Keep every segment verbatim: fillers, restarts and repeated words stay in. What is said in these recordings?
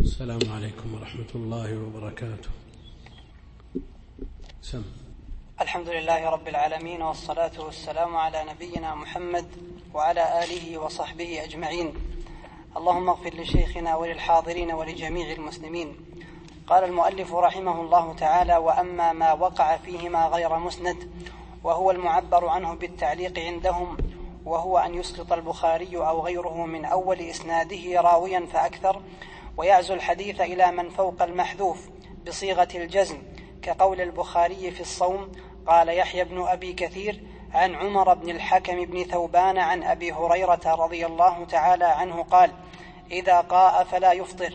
السلام عليكم ورحمة الله وبركاته. سم. الحمد لله رب العالمين، والصلاة والسلام على نبينا محمد وعلى آله وصحبه أجمعين. اللهم اغفر لشيخنا وللحاضرين ولجميع المسلمين. قال المؤلف رحمه الله تعالى: وأما ما وقع فيهما غير مسند، وهو المعبر عنه بالتعليق عندهم، وهو أن يسقط البخاري أو غيره من أول إسناده راويا فأكثر، ويعزو الحديث إلى من فوق المحذوف بصيغة الجزم، كقول البخاري في الصوم: قال يحيى بن أبي كثير عن عمر بن الحكم بن ثوبان عن أبي هريرة رضي الله تعالى عنه قال: إذا قاء فلا يفطر.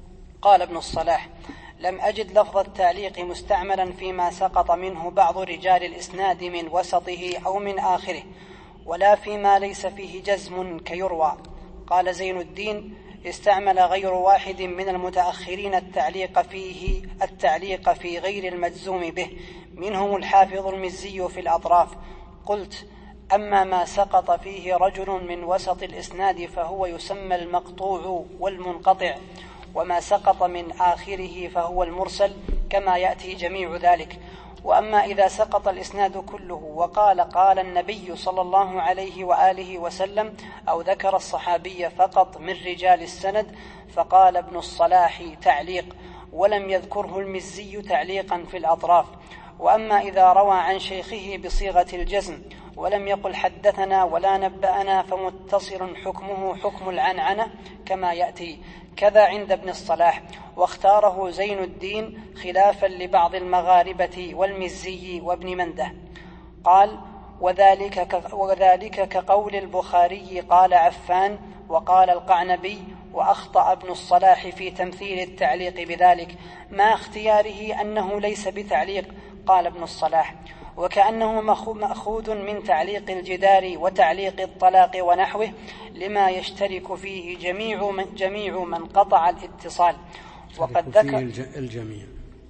قال ابن الصلاح: لم أجد لفظ التعليق مستعملا فيما سقط منه بعض رجال الإسناد من وسطه أو من آخره، ولا فيما ليس فيه جزم كيروى. قال زين الدين: استعمل غير واحد من المتأخرين التعليق فيه التعليق في غير المجزوم به، منهم الحافظ المزي في الأطراف. قلت: أما ما سقط فيه رجل من وسط الإسناد فهو يسمى المقطوع والمنقطع، وما سقط من آخره فهو المرسل، كما يأتي جميع ذلك. وأما إذا سقط الإسناد كله وقال قال النبي صلى الله عليه وآله وسلم، أو ذكر الصحابي فقط من رجال السند، فقال ابن الصلاح تعليق، ولم يذكره المزي تعليقا في الأطراف. وأما إذا روى عن شيخه بصيغة الجزم ولم يقل حدثنا ولا نبأنا فمتصل حكمه حكم العنعنة، كما يأتي. كذا عند ابن الصلاح، واختاره زين الدين خلافا لبعض المغاربة والمزي وابن منده. قال: وذلك, وذلك كقول البخاري قال عفان وقال القعنبي، وأخطأ ابن الصلاح في تمثيل التعليق بذلك، مع اختياره أنه ليس بتعليق. قال ابن الصلاح: وكأنه مأخوذ من تعليق الجدار وتعليق الطلاق ونحوه، لما يشترك فيه جميع من, جميع من قطع الاتصال. وقد ذكر الجميع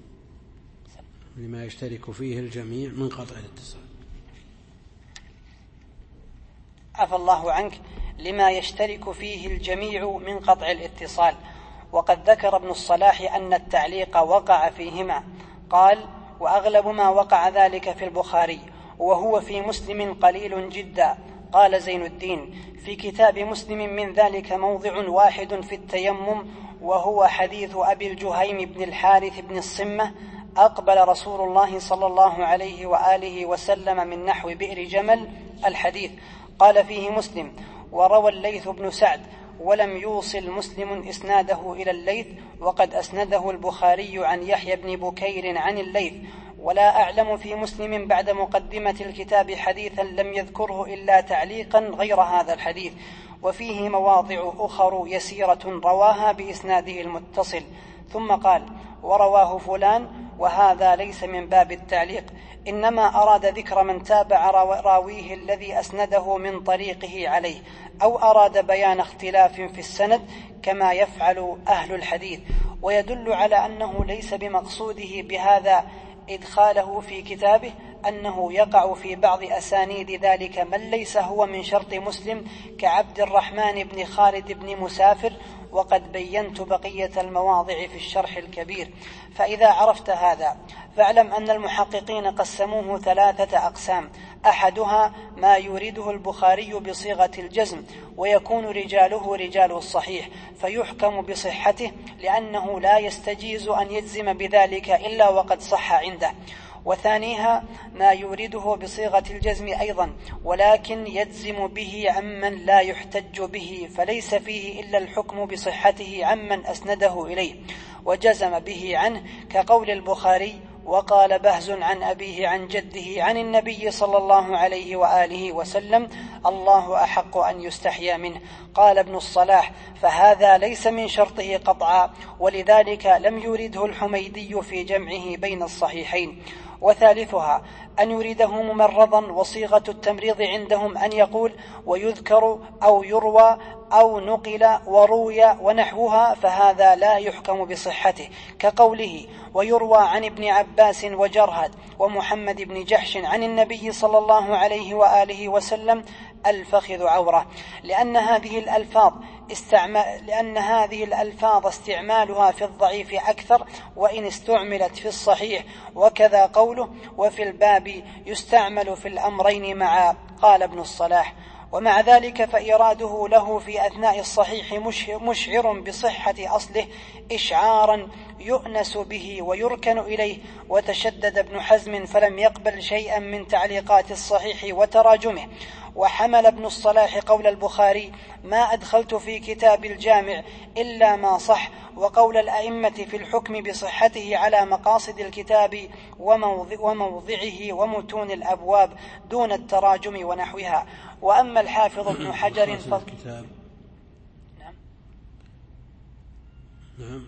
لما يشترك فيه الجميع من قطع الاتصال. عفى الله عنك. لما يشترك فيه الجميع من قطع الاتصال. وقد ذكر ابن الصلاح أن التعليق وقع فيهما. قال: وأغلب ما وقع ذلك في البخاري، وهو في مسلم قليل جدا. قال زين الدين: في كتاب مسلم من ذلك موضع واحد في التيمم، وهو حديث أبي الجهيم بن الحارث بن الصمة: أقبل رسول الله صلى الله عليه وآله وسلم من نحو بئر جمل. الحديث. قال فيه مسلم: وروى الليث بن سعد، ولم يوصل مسلم إسناده إلى الليث، وقد أسنده البخاري عن يحيى بن بكير عن الليث. ولا أعلم في مسلم بعد مقدمة الكتاب حديثا لم يذكره إلا تعليقا غير هذا الحديث، وفيه مواضع أخر يسيرة رواها بإسناده المتصل. ثم قال: ورواه فلان، وهذا ليس من باب التعليق، إنما أراد ذكر من تابع راويه الذي أسنده من طريقه عليه، أو أراد بيان اختلاف في السند كما يفعل أهل الحديث. ويدل على أنه ليس بمقصوده بهذا إدخاله في كتابه أنه يقع في بعض أسانيد ذلك من ليس هو من شرط مسلم، كعبد الرحمن بن خالد بن مسافر، وقد بينت بقية المواضع في الشرح الكبير. فإذا عرفت هذا فاعلم أن المحققين قسموه ثلاثة أقسام: أحدها ما يريده البخاري بصيغة الجزم، ويكون رجاله رجال الصحيح، فيحكم بصحته، لأنه لا يستجيز أن يجزم بذلك إلا وقد صح عنده. وثانيها ما يورده بصيغة الجزم أيضا، ولكن يجزم به عمن لا يحتج به، فليس فيه إلا الحكم بصحته عمن أسنده إليه وجزم به عنه، كقول البخاري: وقال بهز عن أبيه عن جده عن النبي صلى الله عليه وآله وسلم: الله أحق أن يستحيا منه. قال ابن الصلاح: فهذا ليس من شرطه قطعا، ولذلك لم يرده الحميدي في جمعه بين الصحيحين. وثالثها أن يريده ممرضا، وصيغة التمريض عندهم أن يقول: ويذكر أو يروى أو نقل وروي ونحوها، فهذا لا يحكم بصحته، كقوله: ويروى عن ابن عباس وجرهد ومحمد بن جحش عن النبي صلى الله عليه وآله وسلم الفخذ عورة، لأن هذه الألفاظ استعمال لأن هذه الألفاظ استعمالها في الضعيف أكثر وإن استعملت في الصحيح، وكذا قوله وفي الباب يستعمل في الأمرين معا. قال ابن الصلاح: ومع ذلك فإراده له في أثناء الصحيح مشعر بصحة أصله إشعارا يؤنس به ويركن إليه. وتشدد ابن حزم فلم يقبل شيئا من تعليقات الصحيح وتراجمه. وحمل ابن الصلاح قول البخاري: ما أدخلت في كتاب الجامع إلا ما صح، وقول الأئمة في الحكم بصحته على مقاصد الكتاب وموضعه ومتون الأبواب دون التراجم ونحوها. وأما الحافظ ابن حجر ف... نعم. نعم.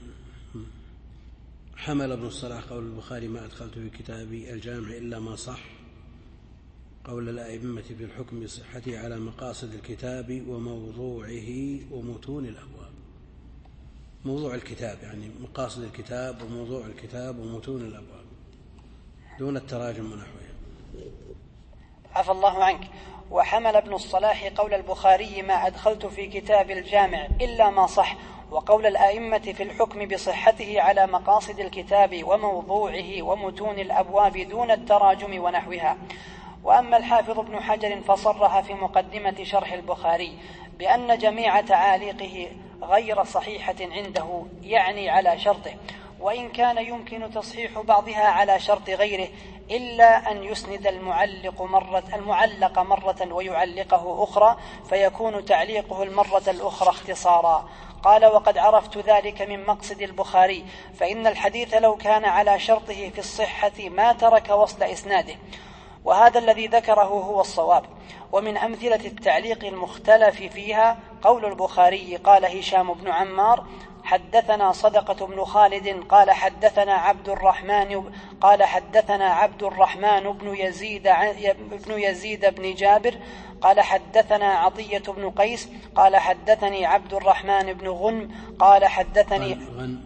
حمل ابن الصلاح قول البخاري: ما أدخلت في كتاب الجامع إلا ما صح، قول الأئمة في الحكم بصحته على مقاصد الكتاب وموضوعه ومتون الأبواب. موضوع الكتاب يعني مقاصد الكتاب وموضوع الكتاب ومتون الأبواب دون التراجم ونحوها. عفى الله عنك. وحمل ابن الصلاح قول البخاري: ما أدخلت في كتاب الجامع إلا ما صح، وقول الأئمة في الحكم بصحته على مقاصد الكتاب وموضوعه ومتون الأبواب دون التراجم ونحوها. وأما الحافظ ابن حجر فصرح في مقدمة شرح البخاري بأن جميع تعاليقه غير صحيحة عنده، يعني على شرطه، وإن كان يمكن تصحيح بعضها على شرط غيره، إلا أن يسند المعلق مرة, المعلق مرة ويعلقه أخرى، فيكون تعليقه المرة الأخرى اختصارا. قال: وقد عرفت ذلك من مقصد البخاري، فإن الحديث لو كان على شرطه في الصحة ما ترك وصل إسناده، وهذا الذي ذكره هو الصواب. ومن أمثلة التعليق المختلف فيها قول البخاري: قال هشام بن عمار: حدثنا صدقة بن خالد قال حدثنا عبد الرحمن قال حدثنا عبد الرحمن بن يزيد بن يزيد بن جابر قال حدثنا عطية بن قيس قال حدثني عبد الرحمن بن غنم قال حدثني غن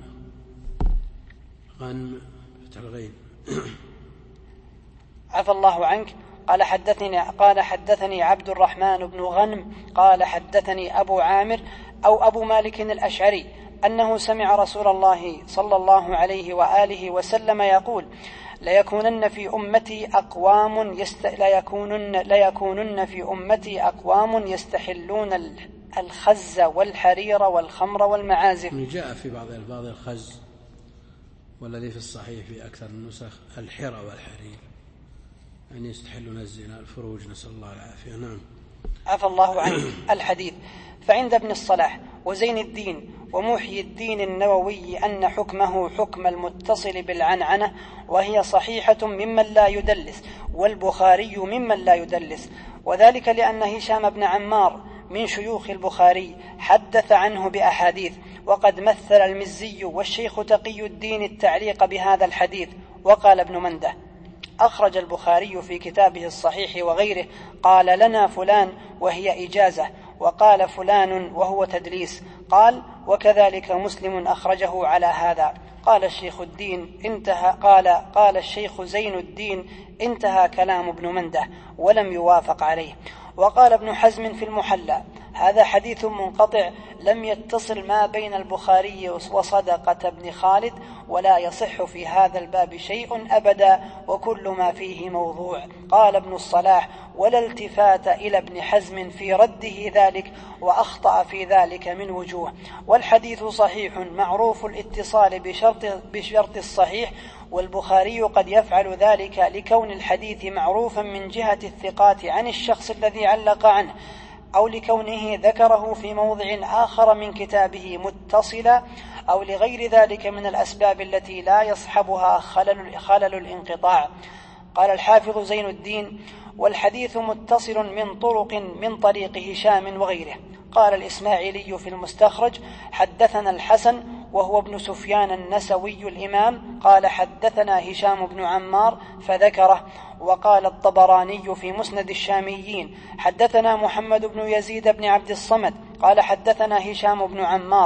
غن فتح الغين عفى الله عنك. قال حدثني قال حدثني عبد الرحمن بن غنم قال حدثني أبو عامر أو أبو مالك الأشعري أنه سمع رسول الله صلى الله عليه وآله وسلم يقول: ليكونن في أمتي أقوام يست... ليكونن... ليكونن في أمتي أقوام يستحلون الخز والحرير والخمر والمعازف. جاء في بعض الألفاظ الخز، والذي في الصحيح في أكثر النسخ الحرى والحرير، يعني يستحلون الزنا الفروج، نسأل الله العافية. نعم. عفى الله عنه. الحديث. فعند ابن الصلاح وزين الدين ومحيي الدين النووي أن حكمه حكم المتصل بالعنعنة، وهي صحيحة ممن لا يدلس، والبخاري ممن لا يدلس، وذلك لأن هشام بن عمار من شيوخ البخاري حدث عنه بأحاديث. وقد مثل المزي والشيخ تقي الدين التعليق بهذا الحديث. وقال ابن منده: أخرج البخاري في كتابه الصحيح وغيره قال لنا فلان وهي إجازة، وقال فلان وهو تدليس. قال: وكذلك مسلم أخرجه على هذا. قال الشيخ الدين انتهى قال قال الشيخ زين الدين انتهى كلام ابن منده، ولم يوافق عليه. وقال ابن حزم في المحلى: هذا حديث منقطع لم يتصل ما بين البخاري وصدقة بن خالد، ولا يصح في هذا الباب شيء أبدا، وكل ما فيه موضوع. قال ابن الصلاح: ولا التفات إلى ابن حزم في رده ذلك، وأخطأ في ذلك من وجوه. والحديث صحيح معروف الاتصال بشرط, بشرط الصحيح، والبخاري قد يفعل ذلك لكون الحديث معروفا من جهة الثقات عن الشخص الذي علق عنه، أو لكونه ذكره في موضع آخر من كتابه متصلا، أو لغير ذلك من الأسباب التي لا يصحبها خلل, خلل الانقطاع. قال الحافظ زين الدين: والحديث متصل من طرق من طريق هشام وغيره. قال الإسماعيلي في المستخرج: حدثنا الحسن وهو ابن سفيان النسوي الإمام قال حدثنا هشام بن عمار فذكره. وقال الطبراني في مسند الشاميين: حدثنا محمد بن يزيد بن عبد الصمد قال حدثنا هشام بن عمار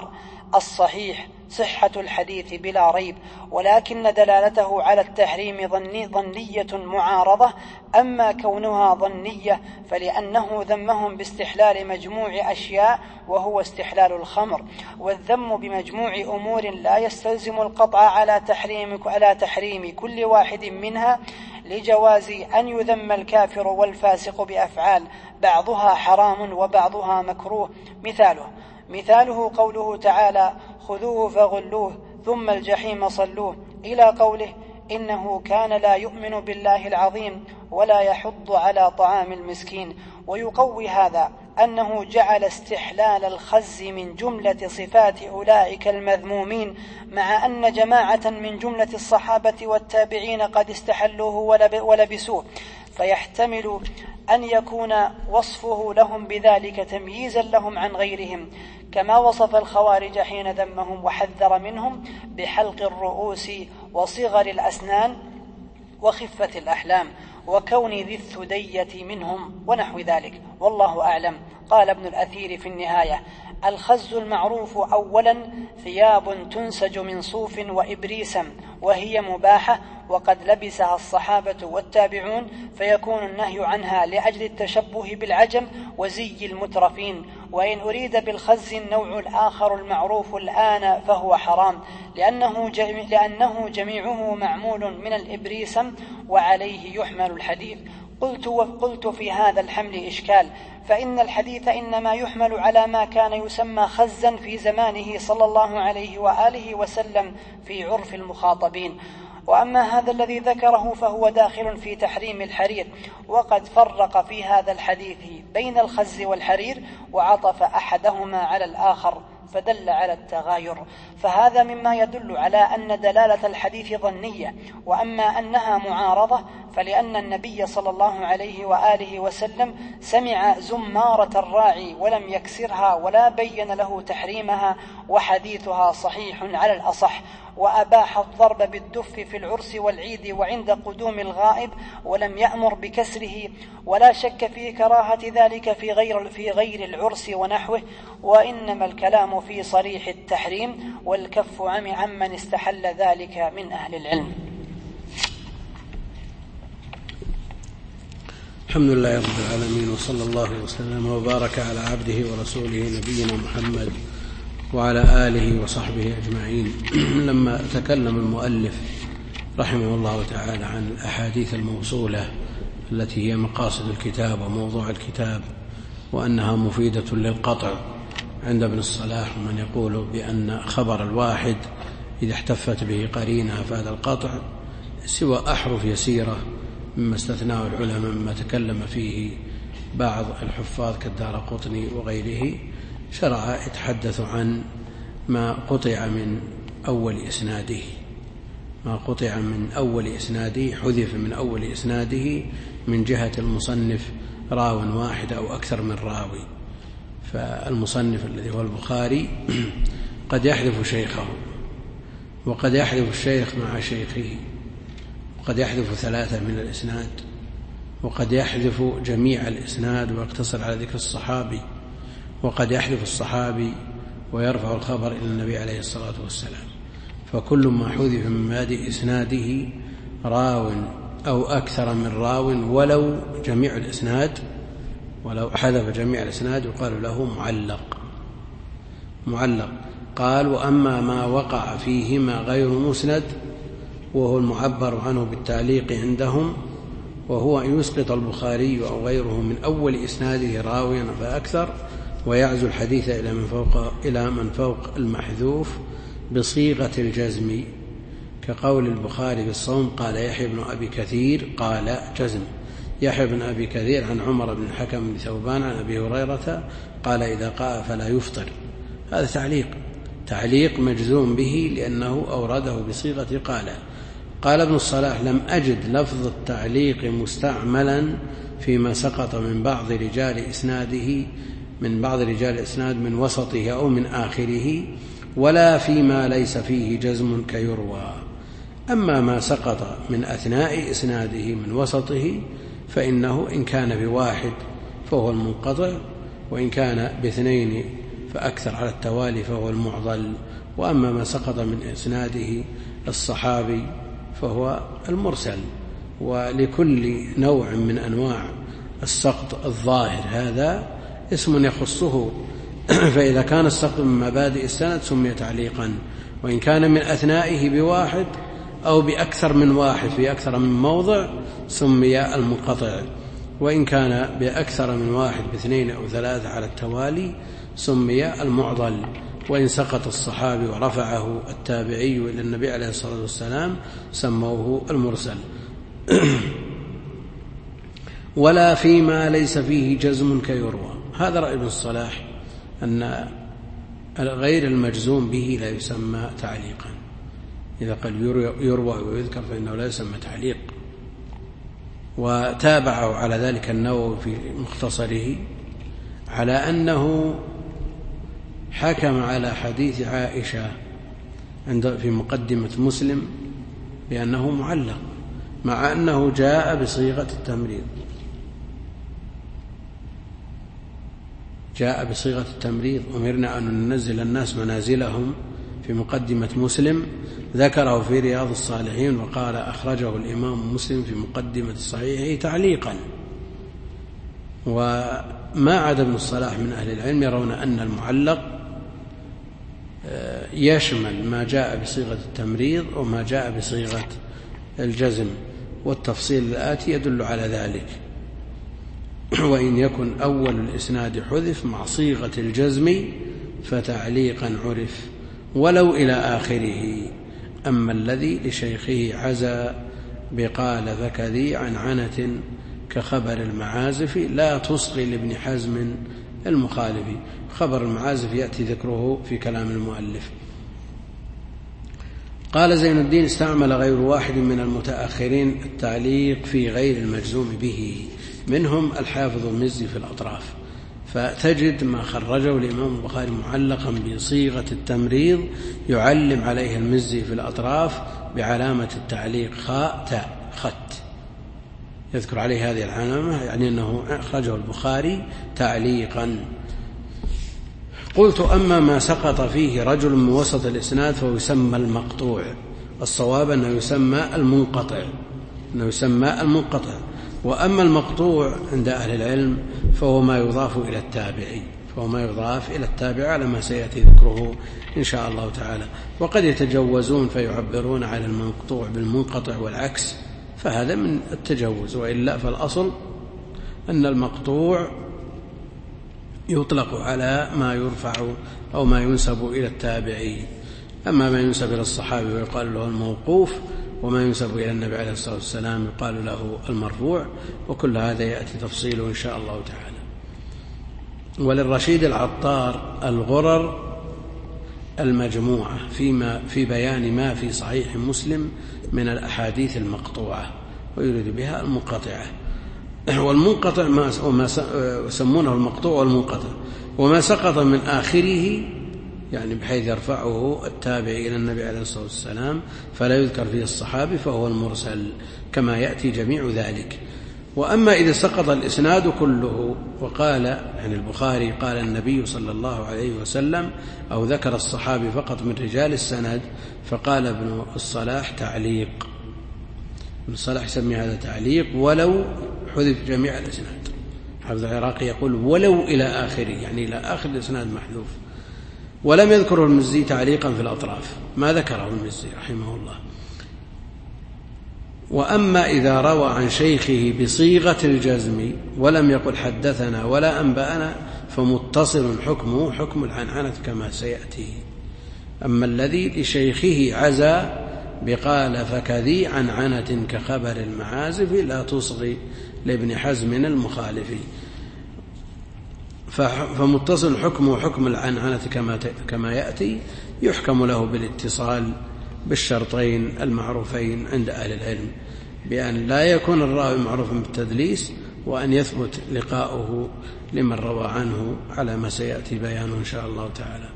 الصحيح صحة الحديث بلا ريب، ولكن دلالته على التحريم ظني ظنية معارضة. أما كونها ظنية فلأنه ذمهم باستحلال مجموع أشياء وهو استحلال الخمر، والذم بمجموع أمور لا يستلزم القطع على تحريم, على تحريم كل واحد منها، لجواز أن يذم الكافر والفاسق بأفعال بعضها حرام وبعضها مكروه. مثاله مثاله قوله تعالى: خذوه فغلوه ثم الجحيم صلوه، إلى قوله: إنه كان لا يؤمن بالله العظيم ولا يحض على طعام المسكين. ويقوي هذا أنه جعل استحلال الخز من جملة صفات أولئك المذمومين، مع أن جماعة من جملة الصحابة والتابعين قد استحلوه ولبسوه، فيحتمل أن يكون وصفه لهم بذلك تمييزا لهم عن غيرهم، كما وصف الخوارج حين ذمهم وحذر منهم بحلق الرؤوس وصغر الأسنان وخفة الأحلام وكون ذي الثدية منهم ونحو ذلك، والله أعلم. قال ابن الأثير في النهاية: الخز المعروف أولا ثياب تنسج من صوف وإبريسم، وهي مباحة وقد لبسها الصحابة والتابعون، فيكون النهي عنها لأجل التشبه بالعجم وزي المترفين. وإن أريد بالخز النوع الآخر المعروف الآن فهو حرام، لأنه, جميع لأنه جميعه معمول من الإبريسم وعليه يحمل الحديث. قلت وقلت في هذا الحمل إشكال، فإن الحديث إنما يحمل على ما كان يسمى خزا في زمانه صلى الله عليه وآله وسلم في عرف المخاطبين، وأما هذا الذي ذكره فهو داخل في تحريم الحرير، وقد فرق في هذا الحديث بين الخز والحرير وعطف أحدهما على الآخر فدل على التغاير، فهذا مما يدل على أن دلالة الحديث ظنية. وأما أنها معارضة فلأن النبي صلى الله عليه وآله وسلم سمع زمارة الراعي ولم يكسرها ولا بين له تحريمها، وحديثها صحيح على الأصح، وأباح الضرب بالدف في العرس والعيد وعند قدوم الغائب ولم يأمر بكسره، ولا شك في كراهة ذلك في غير, في غير العرس ونحوه. وإنما الكلام في صريح التحريم والكف عمن استحل ذلك من أهل العلم. الحمد لله رب العالمين، وصلى الله وسلم وبارك على عبده ورسوله نبينا محمد وعلى آله وصحبه أجمعين. لما تكلم المؤلف رحمه الله تعالى عن الأحاديث الموصولة التي هي مقاصد الكتاب وموضوع الكتاب، وأنها مفيدة للقطع عند ابن الصلاح، ومن يقول بأن خبر الواحد إذا احتفت به قرينة أفاد القطع، سوى أحرف يسيرة مما استثناه العلماء مما تكلم فيه بعض الحفاظ كالدارقطني وغيره، شرع يتحدث عن ما قطع من أول إسناده ما قطع من أول إسناده حذف من أول إسناده من جهة المصنف راو واحد أو أكثر من راوي. فالمصنف الذي هو البخاري قد يحذف شيخه، وقد يحذف الشيخ مع شيخه، وقد يحذف ثلاثة من الإسناد، وقد يحذف جميع الإسناد ويقتصر على ذكر الصحابي، وقد يحذف الصحابي ويرفع الخبر إلى النبي عليه الصلاة والسلام. فكل ما حذف من مبادئ إسناده راو أو أكثر من راو ولو جميع الإسناد ولو حذف جميع الإسناد يقال له معلق معلق قال: وأما ما وقع فيهما غير مسند وهو المعبر عنه بالتعليق عندهم، وهو أن يسقط البخاري أو غيره من أول إسناده راويا فأكثر ويعزو الحديث إلى من فوق, إلى من فوق المحذوف بصيغة الجزم، كقول البخاري بالصوم قال يحيى بن أبي كثير قال جزم. يحيى بن أبي كثير عن عمر بن الحكم بن ثوبان عن أبي هريرة قال إذا قاء فلا يفطر. هذا تعليق تعليق مجزوم به لأنه أورده بصيغة قال. قال ابن الصلاح: لم أجد لفظ التعليق مستعملا فيما سقط من بعض رجال إسناده من بعض رجال الإسناد من وسطه أو من آخره، ولا فيما ليس فيه جزم كيروى. أما ما سقط من أثناء إسناده من وسطه فإنه إن كان بواحد فهو المنقطع، وإن كان باثنين فأكثر على التوالي فهو المعضل. وأما ما سقط من إسناده الصحابي فهو المرسل. ولكل نوع من أنواع السقط الظاهر هذا اسم يخصه، فإذا كان السقط من مبادئ السند سمي تعليقا، وإن كان من أثنائه بواحد أو بأكثر من واحد في أكثر من موضع سمي المنقطع، وإن كان بأكثر من واحد باثنين أو ثلاثة على التوالي سمي المعضل. وإن سقط الصحابي ورفعه التابعي إلى النبي عليه الصلاة والسلام سموه المرسل. ولا فيما ليس فيه جزم كيروى. هذا رأي ابن الصلاح أن غير المجزوم به لا يسمى تعليقا. إذا قال يروى ويذكر فإنه لا يسمى تعليق. وتابعه على ذلك النووي في مختصره على أنه حكم على حديث عائشة عند في مقدمة مسلم بأنه معلق، مع أنه جاء بصيغة التمريض جاء بصيغة التمريض أمرنا أن ننزل الناس منازلهم في مقدمة مسلم، ذكره في رياض الصالحين وقال أخرجه الإمام مسلم في مقدمة صحيحه تعليقا. وما عدا ابن الصلاح من أهل العلم يرون أن المعلق يشمل ما جاء بصيغة التمريض وما جاء بصيغة الجزم، والتفصيل الآتي يدل على ذلك. وإن يكن أول الإسناد حذف مع صيغة الجزم فتعليقا عرف ولو إلى آخره. أما الذي لشيخه عزى بقال فكذي عن عنة كخبر المعازف لا تصغي لابن حزم المخالف. خبر المعازف يأتي ذكره في كلام المؤلف. قال زين الدين استعمل غير واحد من المتأخرين التعليق في غير المجزوم به، منهم الحافظ المزي في الأطراف، فتجد ما خرجه الإمام البخاري معلقا بصيغة التمريض يعلم عليه المزي في الأطراف بعلامة التعليق خاء تاء خط، يذكر عليه هذه العلامة، يعني أنه أخرجه البخاري تعليقا. قلت أما ما سقط فيه رجل من وسط الإسناد فهو يسمى المقطوع. الصواب أنه يسمى المنقطع أنه يسمى المنقطع وأما المقطوع عند أهل العلم فهو ما يضاف إلى التابعي فهو ما يضاف إلى التابع على ما سيأتي ذكره إن شاء الله تعالى. وقد يتجوزون فيعبرون على المقطوع بالمنقطع والعكس، فهذا من التجوز، وإلا فالأصل أن المقطوع يطلق على ما يرفع أو ما ينسب إلى التابعي. أما ما ينسب إلى الصحابي ويقال له الموقوف، وما ينسب إلى النبي عليه الصلاة والسلام يقال له المرفوع، وكل هذا يأتي تفصيله إن شاء الله تعالى. وللرشيد العطار الغرر المجموعة فيما في بيان ما في صحيح مسلم من الأحاديث المقطوعة، ويريد بها المنقطعة. والمنقطع ما يسمونه المقطوع والمنقطع، وما سقط من آخره يعني بحيث يرفعه التابع إلى النبي عليه الصلاة والسلام فلا يذكر فيه الصحابي فهو المرسل، كما يأتي جميع ذلك. وأما إذا سقط الإسناد كله وقال يعني البخاري قال النبي صلى الله عليه وسلم أو ذكر الصحابي فقط من رجال السند، فقال ابن الصلاح تعليق. ابن الصلاح يسمي هذا تعليق ولو حذف جميع الإسناد. حافظ العراقي يقول ولو إلى آخره، يعني إلى آخر الإسناد محذوف. ولم يذكره المزي تعليقا في الأطراف، ما ذكره المزي رحمه الله. وأما إذا روى عن شيخه بصيغة الجزم ولم يقل حدثنا ولا أنبأنا فمتصل حكمه حكم العنعنة كما سيأتي. أما الذي لشيخه عزى بقال فكذي عن عنة كخبر المعازف لا تصغي لابن حزم المخالف، فمتصل حكمه حكم العنعنة كما كما يأتي، يحكم له بالاتصال بالشرطين المعروفين عند أهل العلم، بأن لا يكون الراوي معروفا بالتدليس، وأن يثبت لقاؤه لمن روى عنه على ما سيأتي بيانه إن شاء الله تعالى.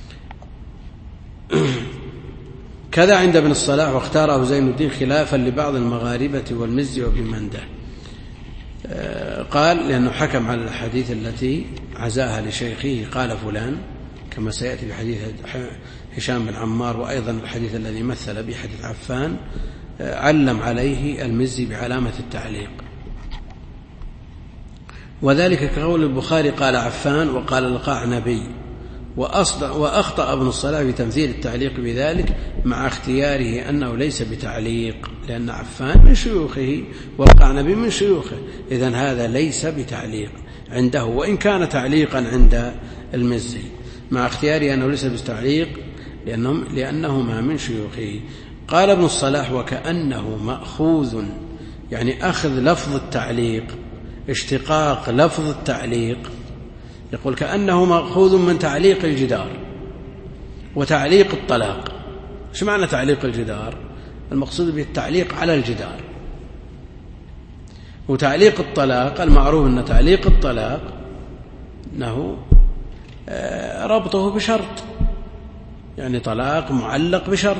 كذا عند ابن الصلاح، واختاره زين الدين خلافا لبعض المغاربة والمزي وابن منده، قال لأنه حكم على الحديث التي عزاها لشيخه قال فلان كما سيأتي في حديث هشام بن عمار، وأيضا الحديث الذي مثل به حديث عفان علم عليه المزي بعلامة التعليق. وذلك كقول البخاري قال عفان وقال القعنبي، وأخطأ ابن الصلاح في تمثيل التعليق بذلك مع اختياره أنه ليس بتعليق، لأن عفان من شيوخه والقعنبي من شيوخه، إذن هذا ليس بتعليق عنده، وإن كان تعليقا عند المزي، مع اختياره أنه ليس بتعليق لأنهما من شيوخه. قال ابن الصلاح وكأنه مأخوذ، يعني أخذ لفظ التعليق، اشتقاق لفظ التعليق، يقول كأنه مأخوذ من تعليق الجدار وتعليق الطلاق. ايش معنى تعليق الجدار؟ المقصود به التعليق على الجدار. وتعليق الطلاق المعروف أن تعليق الطلاق أنه ربطه بشرط، يعني طلاق معلق بشرط،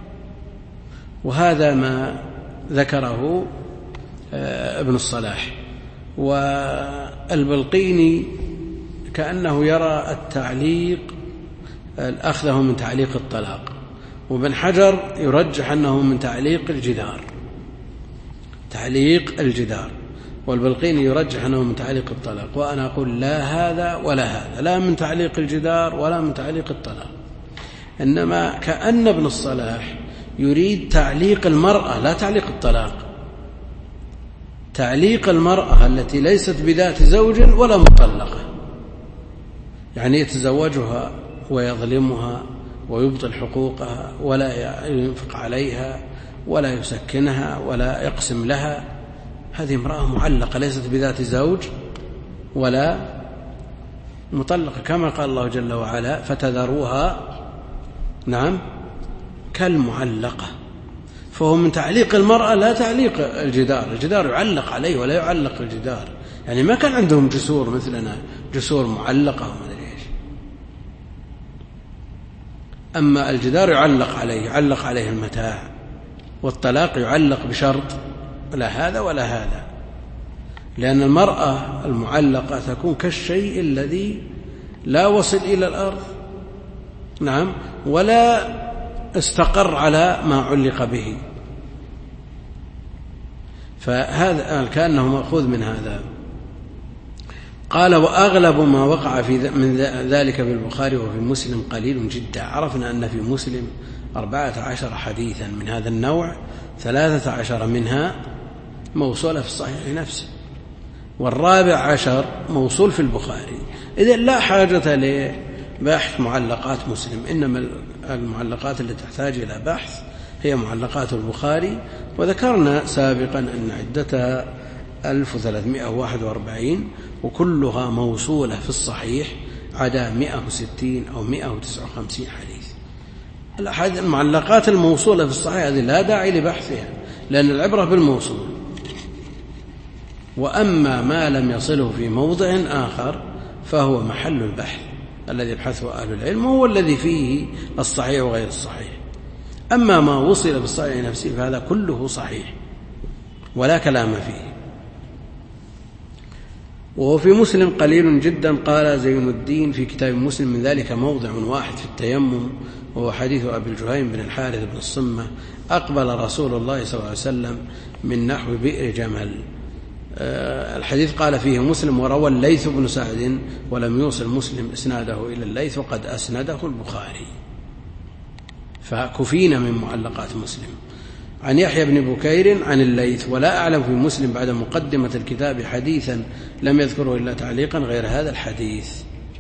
وهذا ما ذكره ابن الصلاح. والبلقيني كأنه يرى التعليق أخذه من تعليق الطلاق، وابن حجر يرجح أنه من تعليق الجدار، تعليق الجدار، والبلقيني يرجح أنه من تعليق الطلاق. وأنا أقول لا هذا ولا هذا، لا من تعليق الجدار ولا من تعليق الطلاق، إنما كأن ابن الصلاح يريد تعليق المرأة لا تعليق الطلاق، تعليق المرأة التي ليست بذات زوج ولا مطلقة، يعني يتزوجها ويظلمها ويبطل حقوقها ولا ينفق عليها ولا يسكنها ولا يقسم لها، هذه امرأة معلقة ليست بذات زوج ولا مطلقة، كما قال الله جل وعلا فتذروها نعم كالمعلقة. فهو من تعليق المرأة لا تعليق الجدار، الجدار يعلق عليه ولا يعلق الجدار، يعني ما كان عندهم جسور مثلنا، جسور معلقة وما أدري إيش. أما الجدار يعلق عليه، يعلق عليه المتاع، والطلاق يعلق بشرط، لا هذا ولا هذا، لأن المرأة المعلقة تكون كالشيء الذي لا وصل إلى الأرض نعم ولا استقر على ما علق به، فهذا كأنه مأخوذ من هذا. قال وأغلب ما وقع في من ذلك في البخاري وفي مسلم قليل جدا. عرفنا أن في مسلم أربعة عشر حديثا من هذا النوع، ثلاثة عشر منها موصولة في الصحيح نفسه، والرابع عشر موصول في البخاري. إذن لا حاجة لبحث معلقات مسلم، إنما المعلقات التي تحتاج إلى بحث هي معلقات البخاري، وذكرنا سابقا أن عدتها ألف وثلاثمائة وواحد وأربعين، وكلها موصولة في الصحيح عدا مئة وستين أو مئة وتسعة وخمسين حديث. المعلقات الموصولة في الصحيح هذه لا داعي لبحثها، لأن العبرة بالموصول. وأما ما لم يصله في موضع آخر فهو محل البحث الذي يبحثه أهل العلم، وهو الذي فيه الصحيح وغير الصحيح. أما ما وصل بالصحيح نفسه فهذا كله صحيح ولا كلام فيه. وفي مسلم قليل جدا. قال زين الدين في كتاب مسلم من ذلك موضع واحد في التيمم، وهو حديث أبي الجهيم بن الحارث بن الصمة أقبل رسول الله صلى الله عليه وسلم من نحو بئر جمل. الحديث قال فيه مسلم وروى الليث بن سعد ولم يوصل مسلم إسناده إلى الليث وقد أسنده البخاري، فكفينا من معلقات مسلم. عن يحيى بن بكير عن الليث ولا أعلم في مسلم بعد مقدمة الكتاب حديثا لم يذكره إلا تعليقا غير هذا الحديث،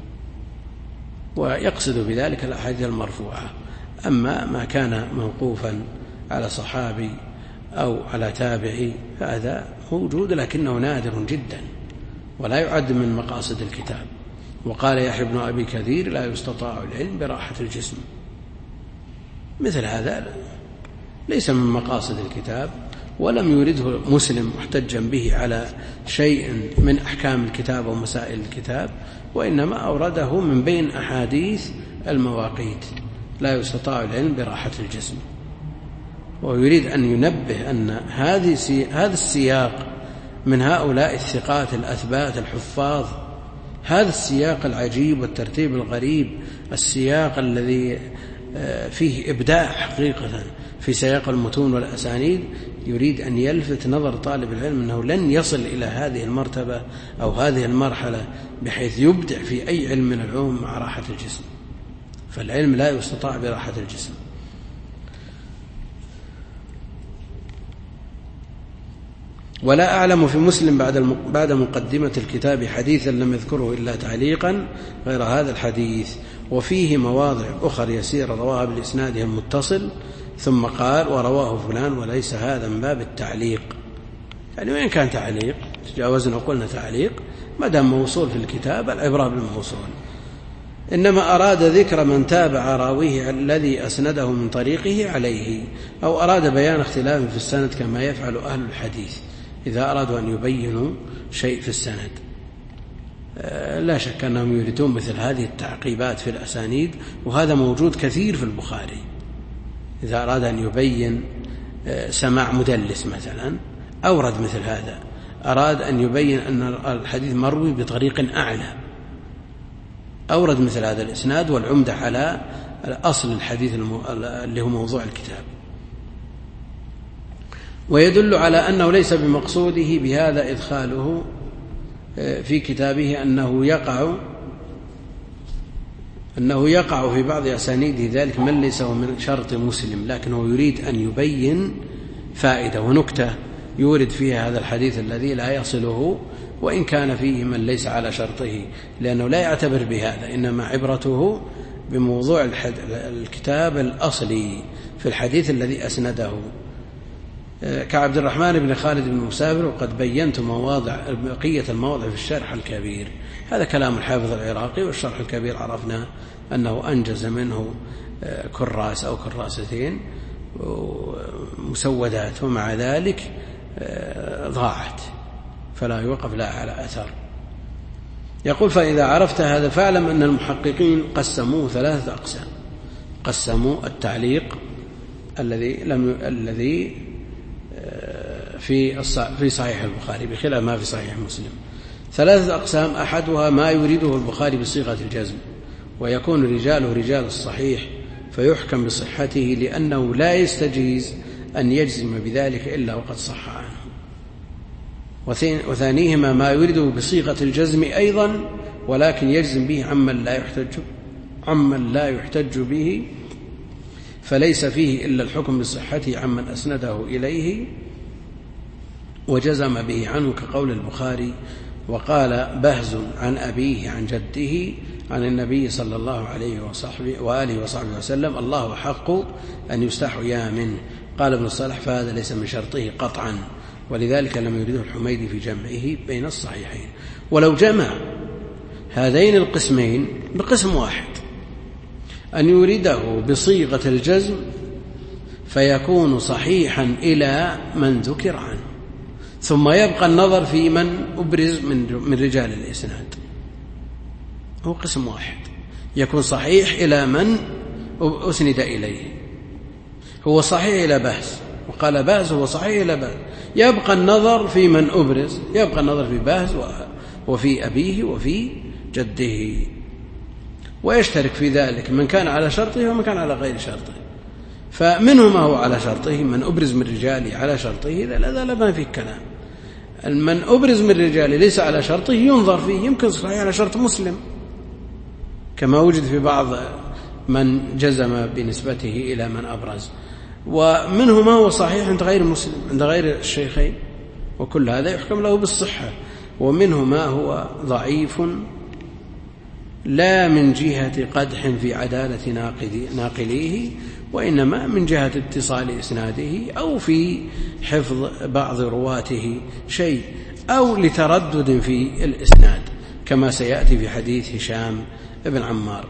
ويقصد بذلك الأحاديث المرفوعة. أما ما كان موقوفا على صحابي أو على تابعي فهذا موجود لكنه نادر جدا ولا يعد من مقاصد الكتاب. وقال يحيى بن أبي كثير لا يستطاع العلم براحة الجسم، مثل هذا ليس من مقاصد الكتاب، ولم يرده مسلم محتجا به على شيء من أحكام الكتاب ومسائل الكتاب، وإنما أورده من بين أحاديث المواقيت لا يستطاع العلم براحة الجسم. ويريد أن ينبه أن هذه هذا السياق من هؤلاء الثقات الأثبات الحفاظ، هذا السياق العجيب والترتيب الغريب، السياق الذي فيه إبداع حقيقة في سياق المتون والأسانيد، يريد أن يلفت نظر طالب العلم أنه لن يصل إلى هذه المرتبة أو هذه المرحلة بحيث يبدع في أي علم من العلوم مع راحة الجسم، فالعلم لا يستطاع براحة الجسم. ولا أعلم في مسلم بعد بعد مقدمة الكتاب حديثا لم يذكره إلا تعليقا غير هذا الحديث، وفيه مواضع أخرى يسيرة رواها بالإسناد المتصل ثم قال ورواه فلان، وليس هذا من باب التعليق. يعني وين كان تعليق؟ تجاوزنا وقلنا تعليق، ما دام موصول في الكتاب العبرة بالموصول. إنما أراد ذكر من تابع راويه الذي أسنده من طريقه عليه، أو أراد بيان اختلاف في السند كما يفعل أهل الحديث إذا أرادوا أن يبينوا شيء في السند. لا شك أنهم يريدون مثل هذه التعقيبات في الأسانيد، وهذا موجود كثير في البخاري. إذا أراد أن يبين سماع مدلس مثلا أورد مثل هذا، أراد أن يبين أن الحديث مروي بطريق أعلى أورد مثل هذا الإسناد، والعمدة على أصل الحديث اللي هو موضوع الكتاب. ويدل على أنه ليس بمقصوده بهذا إدخاله في كتابه أنه يقع أنه يقع في بعض أسانيده ذلك من ليس من شرط مسلم، لكنه يريد أن يبين فائدة ونكتة يورد فيها هذا الحديث الذي لا يصله وإن كان فيه من ليس على شرطه، لأنه لا يعتبر بهذا، إنما عبرته بموضوع الكتاب الأصلي في الحديث الذي أسنده. كعبد الرحمن بن خالد بن مسافر، وقد بينت مواضع بقية المواضع في الشرح الكبير. هذا كلام الحافظ العراقي، والشرح الكبير عرفنا أنه أنجز منه كراس أو كراستين مسودات، ومع ذلك ضاعت فلا يوقف لها على أثر. يقول فإذا عرفت هذا فاعلم أن المحققين قسموه ثلاثة أقسام. قسموا التعليق الذي لم الذي في في صحيح البخاري بخلاف ما في صحيح مسلم ثلاثة أقسام. أحدها ما يريده البخاري بصيغة الجزم، ويكون رجاله رجال الصحيح فيحكم بصحته، لأنه لا يستجيز أن يجزم بذلك إلا وقد صح عنه. وثانيهما ما يريده بصيغة الجزم أيضا، ولكن يجزم به عمن لا يحتج عمن لا يحتج به، فليس فيه إلا الحكم بصحته عمن أسنده إليه وجزم به عنه، كقول البخاري وقال بهز عن أبيه عن جده عن النبي صلى الله عليه وصحبه وآله وصحبه وسلم الله حق أن يستحيا منه. قال ابن الصلاح فهذا ليس من شرطه قطعا، ولذلك لم يريده الحميدي في جمعه بين الصحيحين. ولو جمع هذين القسمين بقسم واحد، أن يريده بصيغة الجزم فيكون صحيحا إلى من ذكر عنه، ثم يبقى النظر في من أبرز من رجال الإسناد. هو قسم واحد يكون صحيح إلى من أسند إليه. هو صحيح إلى بهز، وقال بهز هو صحيح إلى بهز، يبقى النظر في من أبرز، يبقى النظر في بهز وفي أبيه وفي جده، ويشترك في ذلك من كان على شرطه ومن كان على غير شرطه. فمنه ما هو على شرطه، من أبرز من رجاله على شرطه، هذا لا ما فيه كلام. من أبرز من رجاله ليس على شرطه ينظر فيه، يمكن صحيح على شرط مسلم كما وجد في بعض من جزم بنسبته إلى من أبرز. ومنه ما هو صحيح عند غير مسلم عند غير الشيخين، وكل هذا يحكم له بالصحة. ومنه ما هو ضعيف لا من جهة قدح في عدالة ناقليه، وإنما من جهة اتصال إسناده أو في حفظ بعض رواته شيء، أو لتردد في الإسناد كما سيأتي في حديث هشام بن عمار.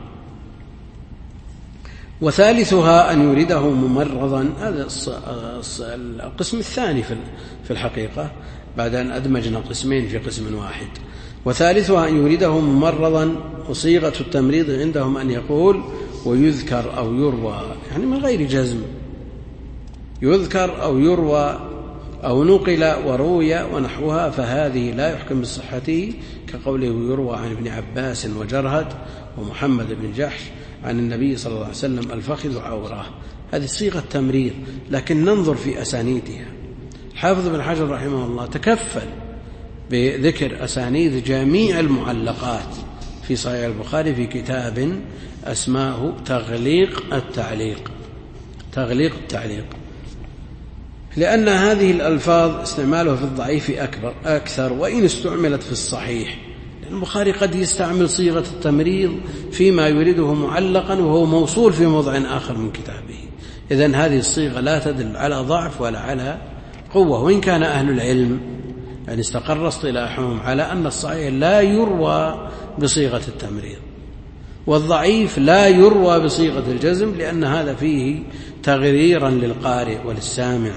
وثالثها أن يريده ممرضا، هذا القسم الثاني في الحقيقة بعد أن أدمجنا قسمين في قسم واحد. وثالثها أن يريده ممرضا، وصيغة التمريض عندهم أن يقول ويذكر أو يروى، يعني من غير جزم، يذكر أو يروى أو نقل وروي ونحوها فهذه لا يحكم بصحته، كقوله يروى عن ابن عباس وجرهد ومحمد بن جحش عن النبي صلى الله عليه وسلم الفخذ عورة. هذه صيغة تمرير، لكن ننظر في أسانيدها. حافظ بن حجر رحمه الله تكفل بذكر أسانيد جميع المعلقات في صحيح البخاري في كتاب أسماه تغليق التعليق. تغليق التعليق لأن هذه الألفاظ استعمالها في الضعيف أكبر أكثر وإن استعملت في الصحيح، لأن البخاري قد يستعمل صيغة التمريض فيما يريده معلقا وهو موصول في موضع آخر من كتابه. إذن هذه الصيغة لا تدل على ضعف ولا على قوة، وإن كان أهل العلم يعني استقر اصطلاحهم على أن الصحيح لا يروى بصيغة التمريض، والضعيف لا يروى بصيغة الجزم، لأن هذا فيه تغريرا للقارئ وللسامع.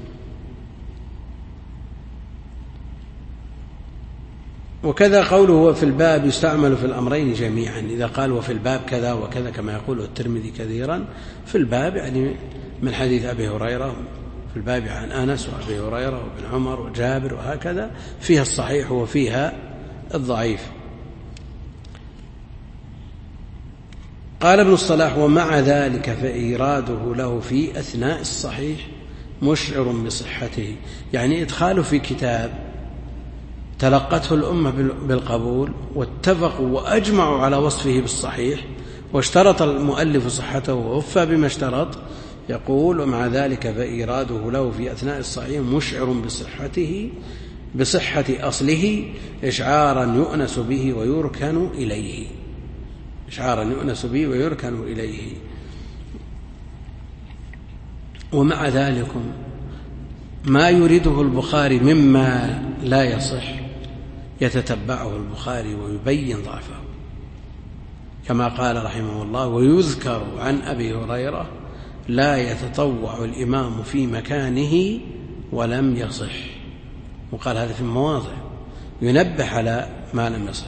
وكذا قوله وفي الباب يستعمل في الأمرين جميعا، إذا قال وفي الباب كذا وكذا كما يقوله الترمذي كثيرا، في الباب يعني من حديث أبي هريرة، في الباب عن أنس وأبي هريرة وابن عمر وجابر وهكذا، فيها الصحيح وفيها الضعيف. قال ابن الصلاح ومع ذلك فإيراده له في أثناء الصحيح مشعر بصحته، يعني إدخاله في كتاب تلقته الأمة بالقبول واتفقوا وأجمعوا على وصفه بالصحيح واشترط المؤلف صحته ووفى بما اشترط، يقول ومع ذلك فإيراده له في أثناء الصحيح مشعر بصحته بصحة أصله إشعارا يؤنس به ويركن إليه، إشعارا يؤنس به ويركن إليه. ومع ذلك ما يريده البخاري مما لا يصح يتتبعه البخاري ويبين ضعفه، كما قال رحمه الله ويذكر عن أبي هريرة لا يتطوع الإمام في مكانه ولم يصح، وقال هذا في المواضع ينبه على ما لم يصح.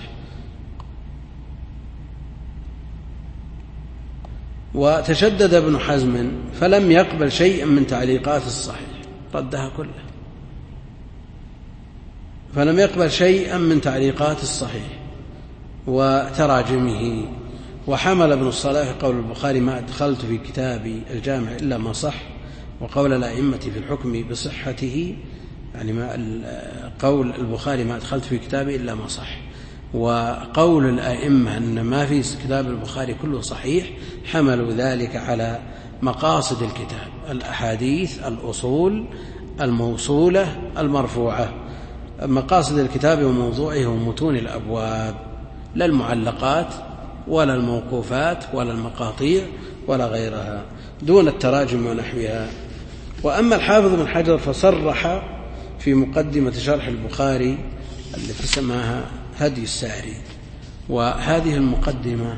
وتشدد ابن حزم فلم يقبل شيئا من تعليقات الصحيح، ردها كلها، فلم يقبل شيئا من تعليقات الصحيح وتراجمه. وحمل ابن الصلاح قول البخاري ما أدخلت في كتابي الجامع إلا ما صح، وقول الأئمة في الحكم بصحته، يعني ما قول البخاري ما أدخلت في كتابي إلا ما صح، وقول الأئمة أن ما في كتاب البخاري كله صحيح، حملوا ذلك على مقاصد الكتاب، الأحاديث الأصول الموصولة المرفوعة، مقاصد الكتاب وموضوعه ومتون الأبواب، لا المعلقات ولا الموقوفات ولا المقاطيع ولا غيرها دون التراجم ونحوها. وأما الحافظ بن حجر فصرح في مقدمة شرح البخاري التي سماها هدي الساري، وهذه المقدمة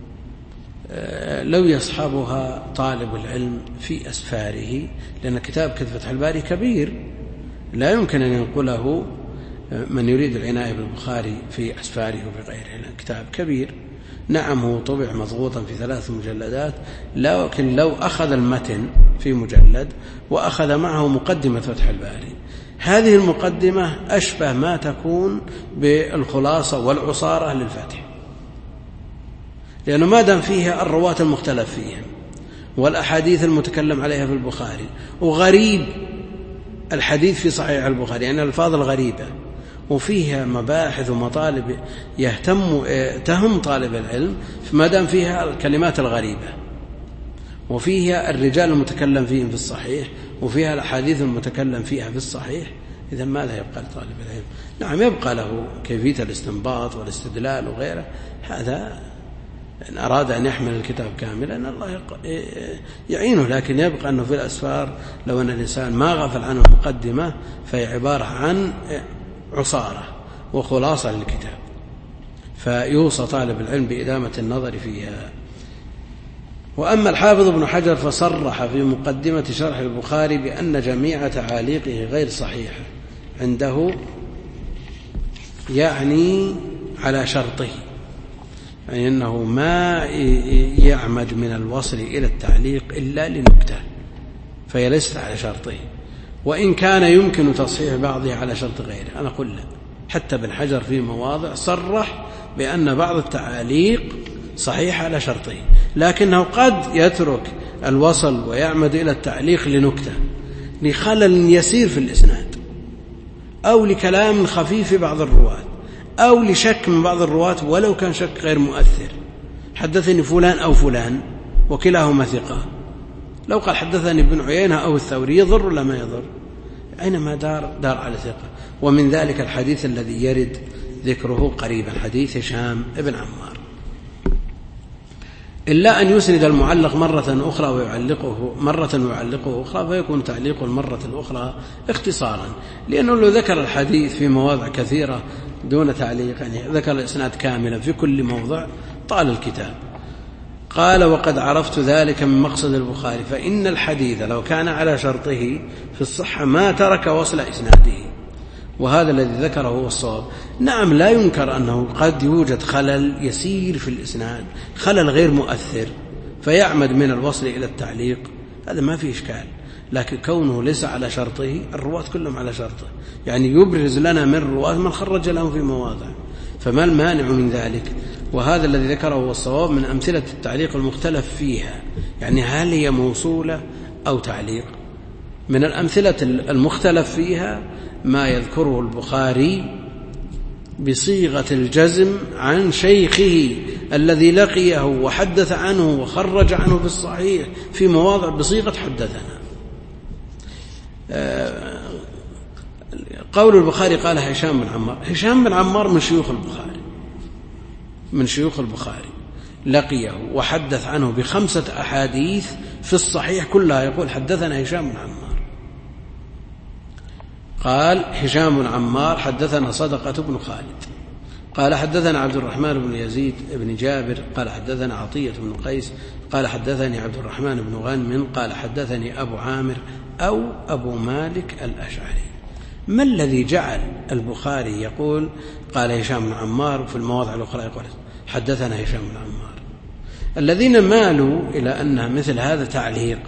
لو يصحبها طالب العلم في أسفاره، لأن كتاب فتح الباري كبير لا يمكن أن ينقله من يريد العناية بالبخاري في أسفاره وفي غيره، كتاب كبير. نعم هو طبع مضغوطا في ثلاث مجلدات، لكن لو أخذ المتن في مجلد وأخذ معه مقدمة فتح الباري، هذه المقدمة أشبه ما تكون بالخلاصة والعصارة للفتح، لأنه ما دام فيها الرواة المختلف فيهم والأحاديث المتكلم عليها في البخاري وغريب الحديث في صحيح البخاري، يعني الألفاظ الغريبة، وفيها مباحث ومطالب يهتم تهم طالب العلم، فما دام فيها الكلمات الغريبة وفيها الرجال المتكلم فيهم في الصحيح وفيها الأحاديث المتكلم فيها في الصحيح، إذن ماذا يبقى لطالب العلم؟ نعم يبقى له كيفية الاستنباط والاستدلال وغيره، هذا إن أراد أن يحمل الكتاب كاملا الله يعينه، لكن يبقى أنه في الأسفار لو أن الإنسان ما غفل عنه مقدمة فهي عبارة عن عصارة وخلاصة للكتاب، فيوصى طالب العلم بإدامة النظر فيها. وأما الحافظ ابن حجر فصرح في مقدمة شرح البخاري بأن جميع تعاليقه غير صحيحة عنده، يعني على شرطه، يعني أنه ما يعمد من الوصل إلى التعليق إلا لنكتة، فهي ليست على شرطه، وإن كان يمكن تصحيح بعضه على شرط غيره. أنا أقول لا، حتى ابن حجر في مواضع صرح بأن بعض التعاليق صحيح على شرطه، لكنه قد يترك الوصل ويعمد إلى التعليق لنكتة، لخلل يسير في الإسناد، أو لكلام خفيف في بعض الرواة، أو لشك من بعض الرواة ولو كان شك غير مؤثر. حدثني فلان أو فلان وكلاهما ثقة، لو قال حدثني ابن عيينة أو الثوري يضر ولا ما يضر؟ أينما دار دار على ثقة. ومن ذلك الحديث الذي يرد ذكره قريبا، حديث هشام ابن عمار، إلا أن يسند المعلق مرة أخرى ويعلقه مرة ويعلقه أخرى، فيكون تعليق المرة الأخرى اختصارا، لأنه لو ذكر الحديث في مواضع كثيرة دون تعليق، يعني ذكر الإسناد كاملا في كل موضع، طال الكتاب. قال: وقد عرفت ذلك من مقصد البخاري، فإن الحديث لو كان على شرطه في الصحة ما ترك وصل إسناده، وهذا الذي ذكره هو الصواب. نعم، لا ينكر أنه قد يوجد خلل يسير في الإسناد، خلل غير مؤثر، فيعمد من الوصل إلى التعليق، هذا ما فيه إشكال، لكن كونه ليس على شرطه، الرواة كلهم على شرطه، يعني يبرز لنا من الرواة من خرج لهم في مواضع، فما المانع من ذلك؟ وهذا الذي ذكره هو الصواب من أمثلة التعليق المختلف فيها، يعني هل هي موصولة أو تعليق. من الأمثلة المختلف فيها ما يذكره البخاري بصيغة الجزم عن شيخه الذي لقيه وحدث عنه وخرج عنه في الصحيح في مواضع بصيغة حدثنا. قول البخاري قال هشام بن عمار، هشام بن عمار من شيوخ البخاري، من شيوخ البخاري، لقيه وحدث عنه بخمسة أحاديث في الصحيح كلها يقول حدثنا هشام بن عمار. قال هشام بن عمار حدثنا صدقة بن خالد قال حدثنا عبد الرحمن بن يزيد بن جابر قال حدثنا عطية بن قيس قال حدثني عبد الرحمن بن غنم قال حدثني أبو عامر أو أبو مالك الأشعري. ما الذي جعل البخاري يقول قال هشام بن عمار، في المواضع الأخرى يقول حدثنا هشام بن عمار؟ الذين مالوا إلى أن مثل هذا تعليق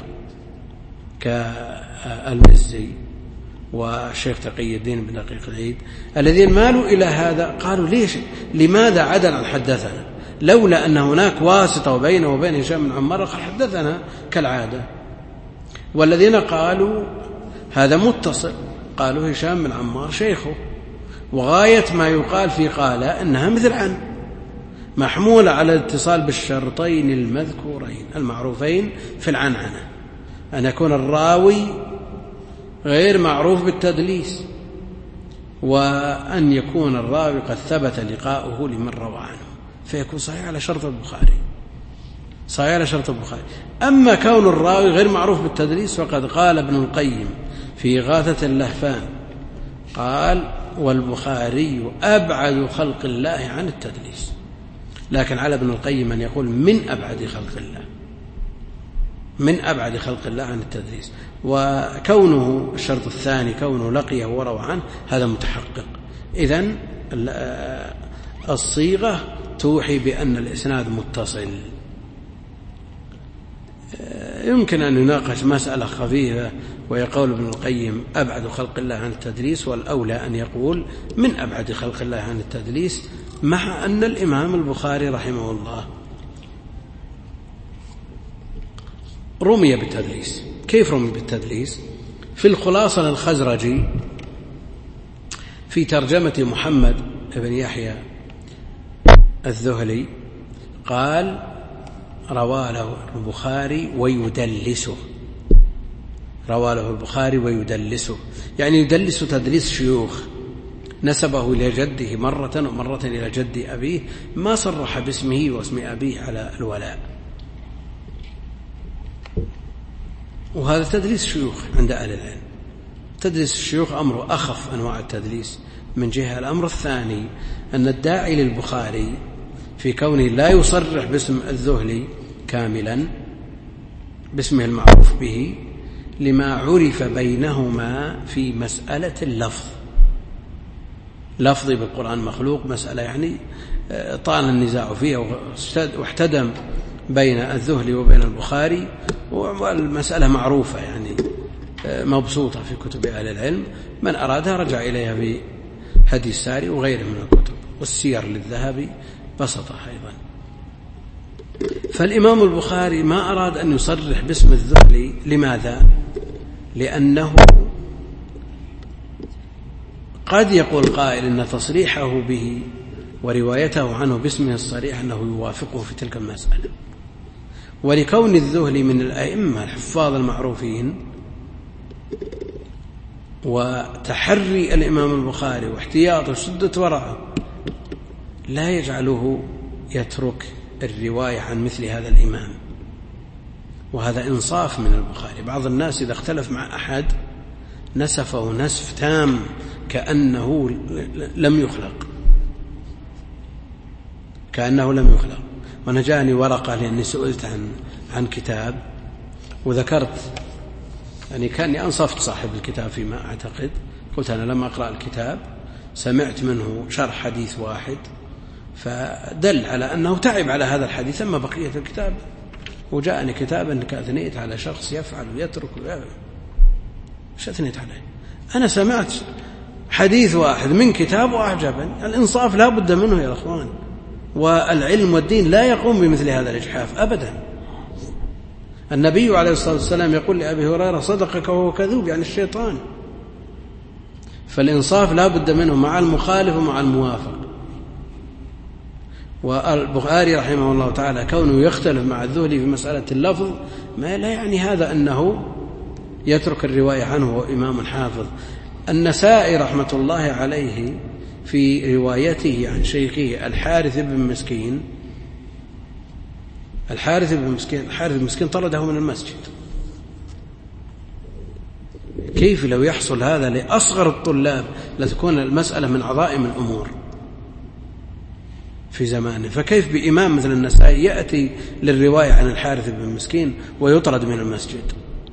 كالمزي والشيخ تقي الدين بن دقيق العيد، الذين مالوا إلى هذا قالوا ليش لماذا عدل عن حدثنا؟ لولا أن هناك واسطة بينه وبين هشام بن عمار قال حدثنا كالعادة. والذين قالوا هذا متصل قالوا هشام بن عمار شيخه، وغاية ما يقال في قال إنها مثل عن، محمولة على الاتصال بالشرطين المذكورين المعروفين في العنعنة، أن يكون الراوي غير معروف بالتدليس، وأن يكون الراوي قد ثبت لقاؤه لمن روى عنه، فيكون صحيح على شرط البخاري، صحيح على شرط البخاري. أما كون الراوي غير معروف بالتدليس فقد قال ابن القيم في غاثة اللهفان قال والبخاري أبعد خلق الله عن التدليس، لكن على ابن القيم أن يقول من أبعد خلق الله، من أبعد خلق الله عن التدليس. وكونه الشرط الثاني كونه لقيه وروى عنه هذا متحقق. إذن الصيغة توحي بأن الإسناد متصل. يمكن أن يناقش مسألة خفيفة ويقول ابن القيم أبعد خلق الله عن التدليس، والأولى أن يقول من أبعد خلق الله عن التدليس، مع أن الإمام البخاري رحمه الله رمي بالتدليس. كيف رمي بالتدليس؟ في الخلاصة للخزرجي في ترجمة محمد بن يحيى الذهلي قال روى له البخاري ويدلسه، روى له البخاري ويدلسه، يعني يدلس تدليس شيوخ، نسبه إلى جده مرة ومرة إلى جد أبيه، ما صرح باسمه واسم أبيه على الولاء، وهذا تدليس شيوخ عند أهل العلم. تدليس الشيوخ أمر أخف أنواع التدليس من جهة. الأمر الثاني أن الداعي للبخاري في كونه لا يصرح باسم الذهلي كاملا باسمه المعروف به لما عرف بينهما في مسألة اللفظ، لفظي بالقرآن مخلوق، مسألة يعني طال النزاع فيها واحتدم بين الذهلي وبين البخاري، والمسألة معروفة يعني مبسوطة في كتب أهل العلم، من أرادها رجع إليها في هدي الساري وغيره من الكتب، والسير للذهبي بسطها أيضا. فالإمام البخاري ما أراد أن يصرح باسم الذهلي. لماذا؟ لأنه قد يقول قائل إن تصريحه به وروايته عنه باسمه الصريح أنه يوافقه في تلك المسألة، ولكون الذهلي من الأئمة الحفاظ المعروفين، وتحري الإمام البخاري واحتياطه وشدة ورعه لا يجعله يترك الرواية عن مثل هذا الإمام، وهذا إنصاف من البخاري. بعض الناس إذا اختلف مع أحد نسفه نسف تام كأنه لم يخلق كأنه لم يخلق. وأنا جاءني ورقة لأني سئلت عن عن كتاب وذكرت، يعني كأني أنصفت صاحب الكتاب فيما أعتقد، قلت أنا لما أقرأ الكتاب سمعت منه شرح حديث واحد فدل على أنه تعب على هذا الحديث، أما بقية الكتاب وجاءني كتاب أنك أثنيت على شخص يفعل ويترك ويفعل. مش أثنيت عليه، أنا سمعت حديث واحد من كتاب وأعجبني. الإنصاف لا بد منه يا أخوان، والعلم والدين لا يقوم بمثل هذا الإجحاف أبدا. النبي عليه الصلاة والسلام يقول لأبي هريرة صدقك وهو كذوب، يعني الشيطان. فالإنصاف لا بد منه مع المخالف ومع الموافق. والبخاري رحمه الله تعالى كونه يختلف مع الذهلي في مسألة اللفظ ما لا يعني هذا أنه يترك الرواية عنه، هو إمام حافظ. النسائي رحمة الله عليه في روايته عن شيخه الحارث بن مسكين الحارث بن مسكين الحارث بن مسكين طرده من المسجد. كيف لو يحصل هذا لأصغر الطلاب لتكون المسألة من عظائم الأمور في زمانه، فكيف بإمام مثل النسائي يأتي للرواية عن الحارث بن مسكين ويطرد من المسجد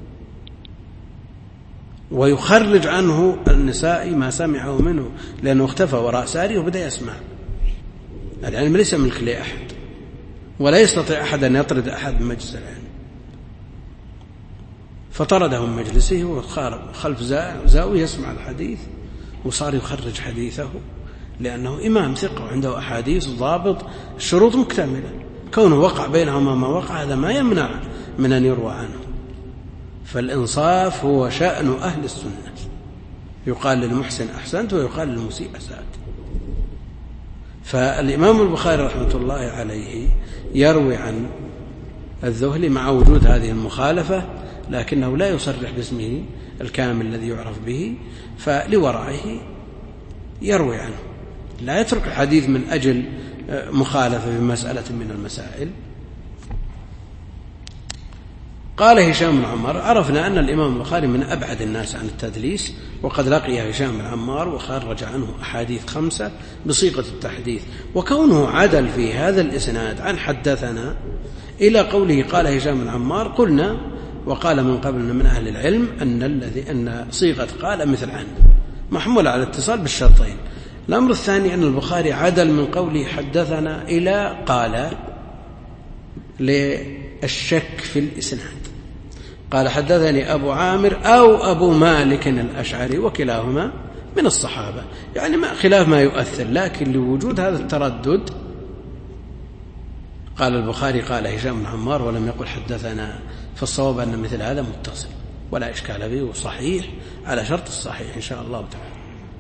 ويخرج عنه النسائي ما سمعه منه لأنه اختفى وراء ساري وبدأ يسمع. العلم ليس ملك لأحد، ولا يستطيع أحد أن يطرد أحد من مجلس العلم. فطرده من مجلسه وخلف زاوية يسمع الحديث، وصار يخرج حديثه لأنه إمام ثقة وعنده أحاديث ضابط الشروط مكتملة. كونه وقع بينهما ما وقع هذا ما يمنع من أن يروى عنه. فالإنصاف هو شأن أهل السنة، يقال للمحسن أحسنت ويقال للمسيء أسأت. فالإمام البخاري رحمة الله عليه يروي عن الذهلي مع وجود هذه المخالفة، لكنه لا يصرح باسمه الكامل الذي يعرف به، فلورعه يروي عنه، لا يترك الحديث من أجل مخالفة في مسألة من المسائل. قال هشام بن عمار: عرفنا أن الإمام البخاري من أبعد الناس عن التدليس، وقد لقي هشام بن عمار وخرج عنه أحاديث خمسة بصيغة التحديث، وكونه عدل في هذا الإسناد عن حدثنا إلى قوله قال هشام بن عمار قلنا وقال من قبلنا من أهل العلم أن الذي أن صيغة قال مثل عن محمولة على الاتصال بالشرطين. الأمر الثاني أن البخاري عدل من قوله حدثنا إلى قال للشك في الإسناد، قال حدثني أبو عامر أو أبو مالك الأشعري وكلاهما من الصحابة، يعني ما خلاف ما يؤثر، لكن لوجود هذا التردد قال البخاري قال هشام بن عمار ولم يقل حدثنا. فالصواب أن مثل هذا متصل ولا إشكال به وصحيح على شرط الصحيح إن شاء الله تعالى.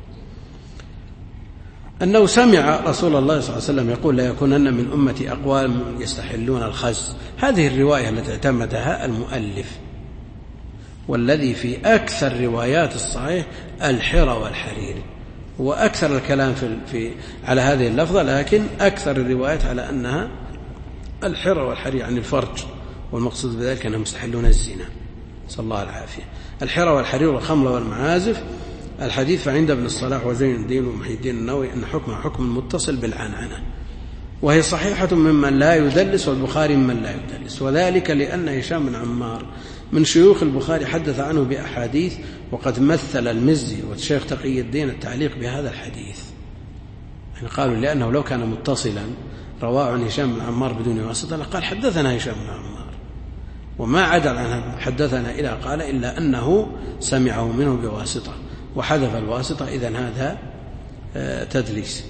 أنه سمع رسول الله صلى الله عليه وسلم يقول: لا يكونن من أمتي أقوام يستحلون الخز. هذه الرواية التي اعتمدها المؤلف، والذي في أكثر روايات الصحيح الحرى والحرير، وأكثر الكلام في, في على هذه اللفظة، لكن أكثر الروايات على أنها الحرى والحرير عن الفرج، والمقصود بذلك أنهم يستحلون الزنا، صلى الله العافية. الحرى والحرير والخمر والمعازف. الحديث فعند ابن الصلاح وزين الدين ومحي الدين النووي أن حكمها حكم متصل بالعنعنة، وهي صحيحة ممن لا يدلس، والبخاري ممن لا يدلس، وذلك لأن هشام بن عمار من شيوخ البخاري حدث عنه بأحاديث، وقد مثل المزي والشيخ تقي الدين التعليق بهذا الحديث، يعني قالوا لأنه لو كان متصلا رواه عن هشام بن عمار بدون واسطة لقال حدثنا هشام بن عمار، وما عدل عن حدثنا إلى قال إلا أنه سمعه منه بواسطة وحذف الواسطة، إذن هذا تدليس.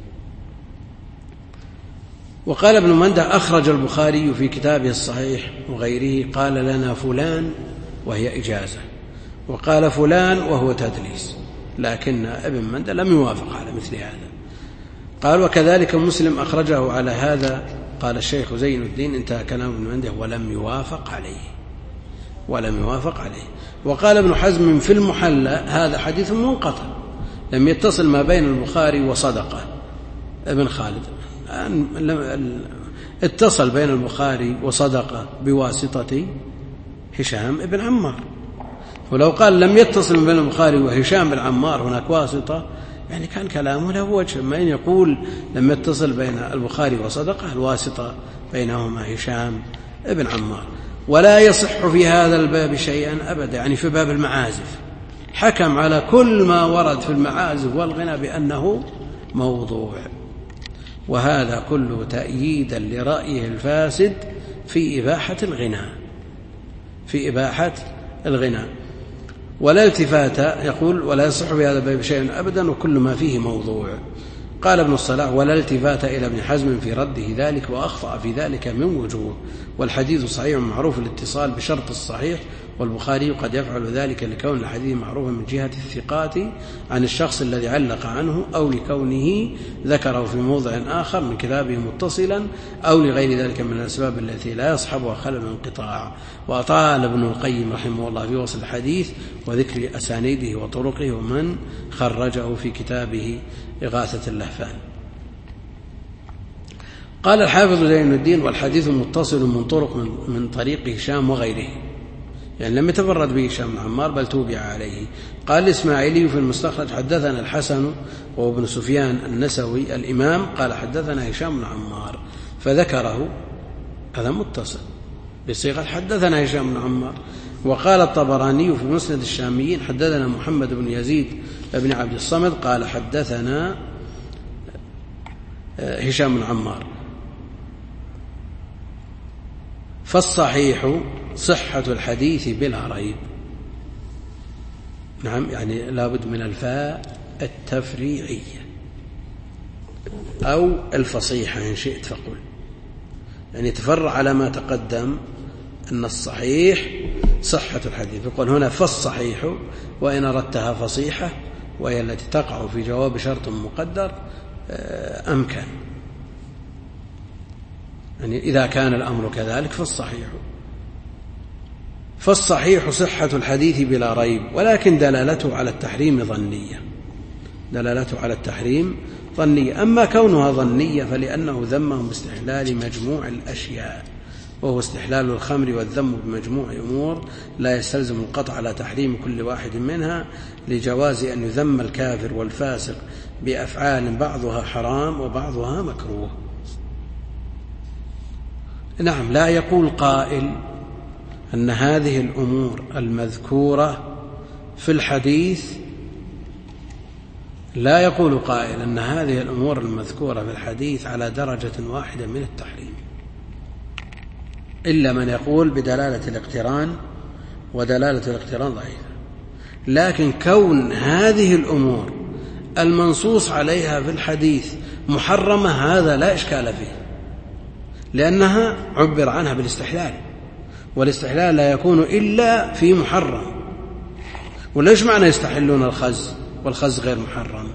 وقال ابن منده أخرج البخاري في كتابه الصحيح وغيره قال لنا فلان وهي إجازة، وقال فلان وهو تدليس، لكن ابن منده لم يوافق على مثل هذا. قال وكذلك مسلم أخرجه على هذا. قال الشيخ زين الدين انتهى كلام ابن منده ولم يوافق عليه ولم يوافق عليه. وقال ابن حزم في المحلى هذا حديث منقطع لم يتصل ما بين البخاري وصدقة ابن خالد، اتصل بين البخاري وصدقة بواسطة هشام ابن عمار. ولو قال لم يتصل بين البخاري وهشام بن عمار هناك واسطة يعني كان كلامه له وجه. ما إن يقول لم يتصل بين البخاري وصدقة الواسطة بينهما هشام ابن عمار. ولا يصح في هذا الباب شيئا أبدا، يعني في باب المعازف حكم على كل ما ورد في المعازف والغنى بأنه موضوع، وهذا كله تأييدا لرأيه الفاسد في إباحة الغنى في إباحة الغنى. ولا التفات يقول ولا يصح في هذا الباب شيء أبدا وكل ما فيه موضوع. قال ابن الصلاح ولا التفات إلى ابن حزم في رده ذلك وأخطأ في ذلك من وجوه، والحديث صحيح معروف الاتصال بشرط الصحيح، والبخاري قد يفعل ذلك لكون الحديث معروفا من جهة الثقات عن الشخص الذي علق عنه، أو لكونه ذكره في موضع آخر من كتابه متصلا، أو لغير ذلك من الأسباب التي لا يصحبها خلل انقطاع. وأطال ابن القيم رحمه الله في وصل الحديث وذكر أسانيده وطرقه ومن خرجه في كتابه إغاثة اللهفان. قال الحافظ زين الدين والحديث متصل من طرق من, من طريق هشام وغيره، يعني لم يتفرد به هشام بن عمار بل توبع عليه. قال الإسماعيلي في المستخرج حدثنا الحسن وابن سفيان النسوي الإمام قال حدثنا هشام بن عمار فذكره، هذا متصل بصيغة حدثنا هشام بن عمار. وقال الطبراني في مسند الشاميين حدثنا محمد بن يزيد بن عبد الصمد قال حدثنا هشام بن عمار. فالصحيح صحة الحديث بلا ريب. نعم، يعني لابد من الفاء التفريعية أو الفصيحة إن شئت فقل، يعني تفرع على ما تقدم أن الصحيح صحة الحديث. يقول هنا فالصحيح، وإن أردتها فصيحة وهي التي تقع في جواب شرط مقدر أمكن، يعني إذا كان الأمر كذلك فالصحيح فالصحيح صحة الحديث بلا ريب، ولكن دلالته على التحريم ظنية دلالته على التحريم ظنية. أما كونها ظنية فلأنه ذمهم باستحلال مجموع الأشياء، وهو استحلال الخمر والذم بمجموع أمور لا يستلزم القطع على تحريم كل واحد منها، لجواز أن يذم الكافر والفاسق بأفعال بعضها حرام وبعضها مكروه. نعم، لا يقول قائل أن هذه الأمور المذكورة في الحديث لا يقول قائل أن هذه الأمور المذكورة في الحديث على درجة واحدة من التحريم، إلا من يقول بدلالة الاقتران، ودلالة الاقتران ضعيفة. لكن كون هذه الأمور المنصوص عليها في الحديث محرمة هذا لا إشكال فيه، لأنها عبر عنها بالاستحلال، والاستحلال لا يكون إلا في محرم. وليش معنى يستحلون الخز والخز غير محرم؟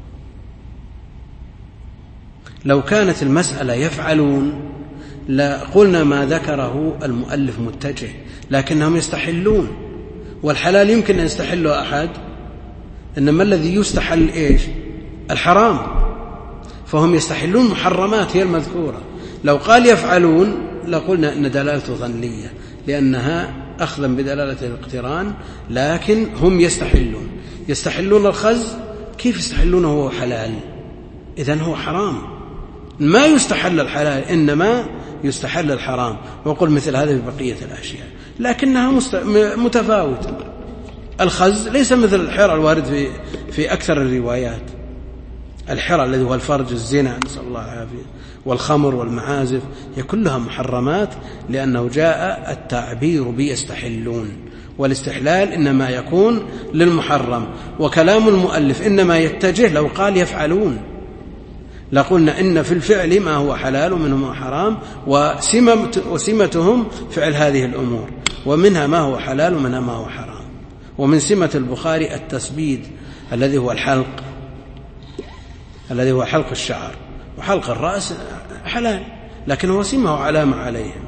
لو كانت المسألة يفعلون لا قلنا ما ذكره المؤلف متجه، لكنهم يستحلون، والحلال يمكن أن يستحله أحد، إنما الذي يستحل إيش؟ الحرام، فهم يستحلون محرمات هي المذكورة. لو قال يفعلون لقلنا أن دلالته ظنية لأنها أخذا بدلالة الاقتران، لكن هم يستحلون يستحلون الخز. كيف يستحلونه وهو حلال؟ إذن هو حرام. ما يستحل الحلال إنما يستحل الحرام، وقل مثل هذا في بقية الأشياء، لكنها متفاوتة. الخز ليس مثل الحر الوارد في, في أكثر الروايات، الحرى الذي هو الفرج، الزنا نسأل الله العافية، والخمر والمعازف، هي كلها محرمات، لأنه جاء التعبير بيستحلون، والاستحلال إنما يكون للمحرم. وكلام المؤلف إنما يتجه لو قال يفعلون، لقلنا إن في الفعل ما هو حلال ومنه ما هو حرام، وسمتهم فعل هذه الأمور، ومنها ما هو حلال ومنها ما هو حرام. ومن سمة البخاري التسبيد الذي هو الحلق، الذي هو حلق الشعر، وحلق الرأس حلال، لكن هو سمه علامة عليهم.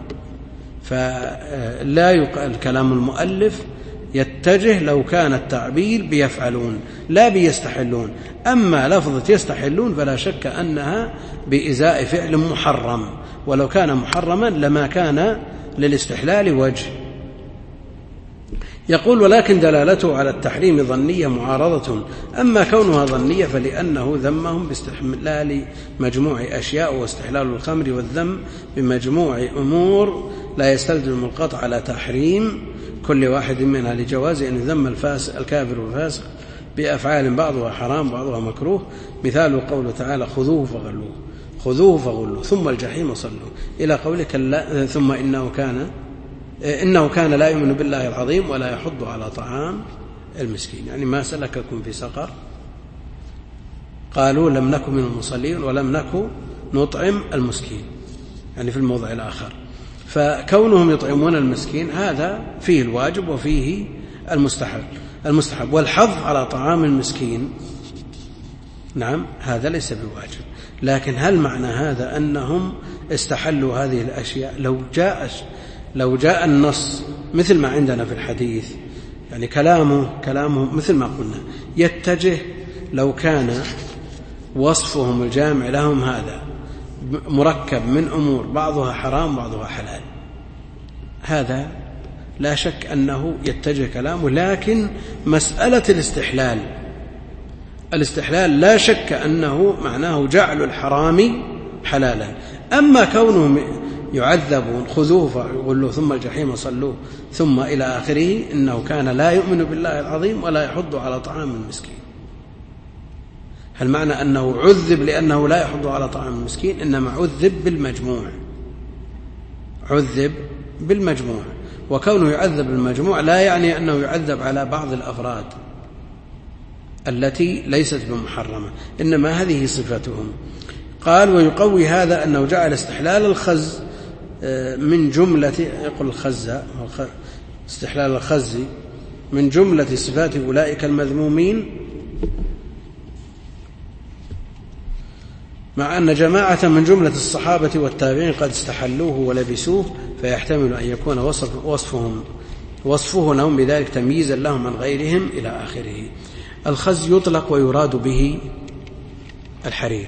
فلا يقال كلام المؤلف يتجه لو كان التعبير بيفعلون لا بيستحلون. أما لفظة يستحلون فلا شك أنها بإزاء فعل محرم، ولو كان محرما لما كان للاستحلال وجه. يقول ولكن دلالته على التحريم ظنية معارضة، أما كونها ظنية فلأنه ذمهم باستحلال مجموع أشياء، واستحلال الخمر والذم بمجموع أمور لا يستلزم القطع على تحريم كل واحد منها، لجواز أن يذم الفاسق الكافر والفاسق بأفعال بعضها حرام بعضها مكروه. مثال قوله تعالى خذوه فغلوه، خذوه فغلوه ثم الجحيم صلوه، إلى قولك ثم إنه كان إنه كان لا يؤمن بالله العظيم ولا يحض على طعام المسكين. يعني ما سلككم في سقر؟ قالوا لم نكن من المصلين ولم نكن نطعم المسكين، يعني في الموضع الآخر. فكونهم يطعمون المسكين هذا فيه الواجب وفيه المستحب المستحب والحظ على طعام المسكين نعم هذا ليس بواجب. لكن هل معنى هذا أنهم استحلوا هذه الأشياء؟ لو جاء لو جاء النص مثل ما عندنا في الحديث، يعني كلامه كلامه مثل ما قلنا يتجه لو كان وصفهم الجامع لهم هذا مركب من أمور بعضها حرام بعضها حلال، هذا لا شك أنه يتجه كلامه. لكن مسألة الاستحلال الاستحلال لا شك أنه معناه جعل الحرام حلالا. أما كونهم يعذبون خذوه فغلوه ثم الجحيم صلوه ثم إلى آخره، إنه كان لا يؤمن بالله العظيم ولا يحض على طعام المسكين، هل معنى أنه عذب لأنه لا يحض على طعام المسكين؟ إنما عذب بالمجموع، عذب بالمجموع. وكونه يعذب بالمجموع لا يعني أنه يعذب على بعض الأفراد التي ليست بمحرمة، إنما هذه صفتهم. قال ويقوي هذا أنه جعل استحلال الخز من جملة يقول الخزة استحلال الخز من جملة صفات أولئك المذمومين، مع أن جماعة من جملة الصحابة والتابعين قد استحلوه ولبسوه، فيحتمل أن يكون وصف وصفهم وصفه لهم بذلك تمييزا لهم عن غيرهم إلى آخره. الخز يطلق ويراد به الحرير،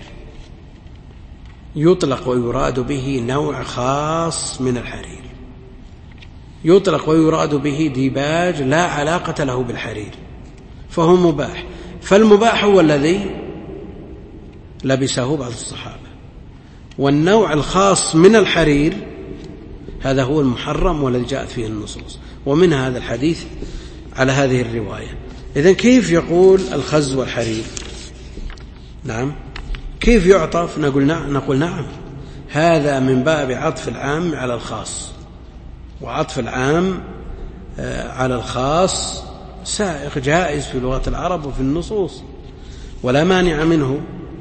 يطلق ويراد به نوع خاص من الحرير، يطلق ويراد به ديباج لا علاقة له بالحرير، فهو مباح. فالمباح هو الذي لبسه بعض الصحابة، والنوع الخاص من الحرير هذا هو المحرم والذي جاءت فيه النصوص، ومن هذا الحديث على هذه الرواية. إذن كيف يقول الخز والحرير؟ نعم كيف يعطف؟ نقول نعم, نقول نعم هذا من باب عطف العام على الخاص، وعطف العام على الخاص سائق جائز في لغة العرب وفي النصوص ولا مانع منه،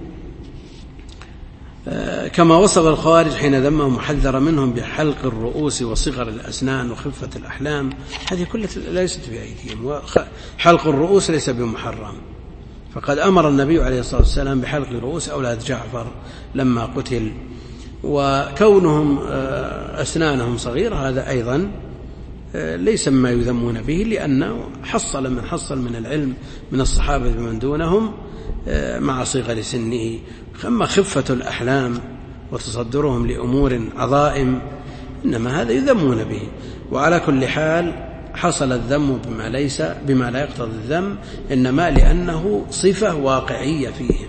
كما وصف الخوارج حين ذمهم وحذر منهم بحلق الرؤوس وصغر الأسنان وخفة الأحلام، هذه كلها ليست في أيديهم، وحلق الرؤوس ليس بمحرم. فقد أمر النبي عليه الصلاة والسلام بحلق رؤوس أولاد جعفر لما قتل، وكونهم أسنانهم صغيرة هذا أيضا ليس مما يذمون به، لأنه حصل من حصل من العلم من الصحابة بمن دونهم مع صغر سنه. أما خفة الأحلام وتصدرهم لأمور عظائم إنما هذا يذمون به. وعلى كل حال حصل الذم بما ليس بما لا يقتضي الذم، إنما لأنه صفة واقعية فيهم.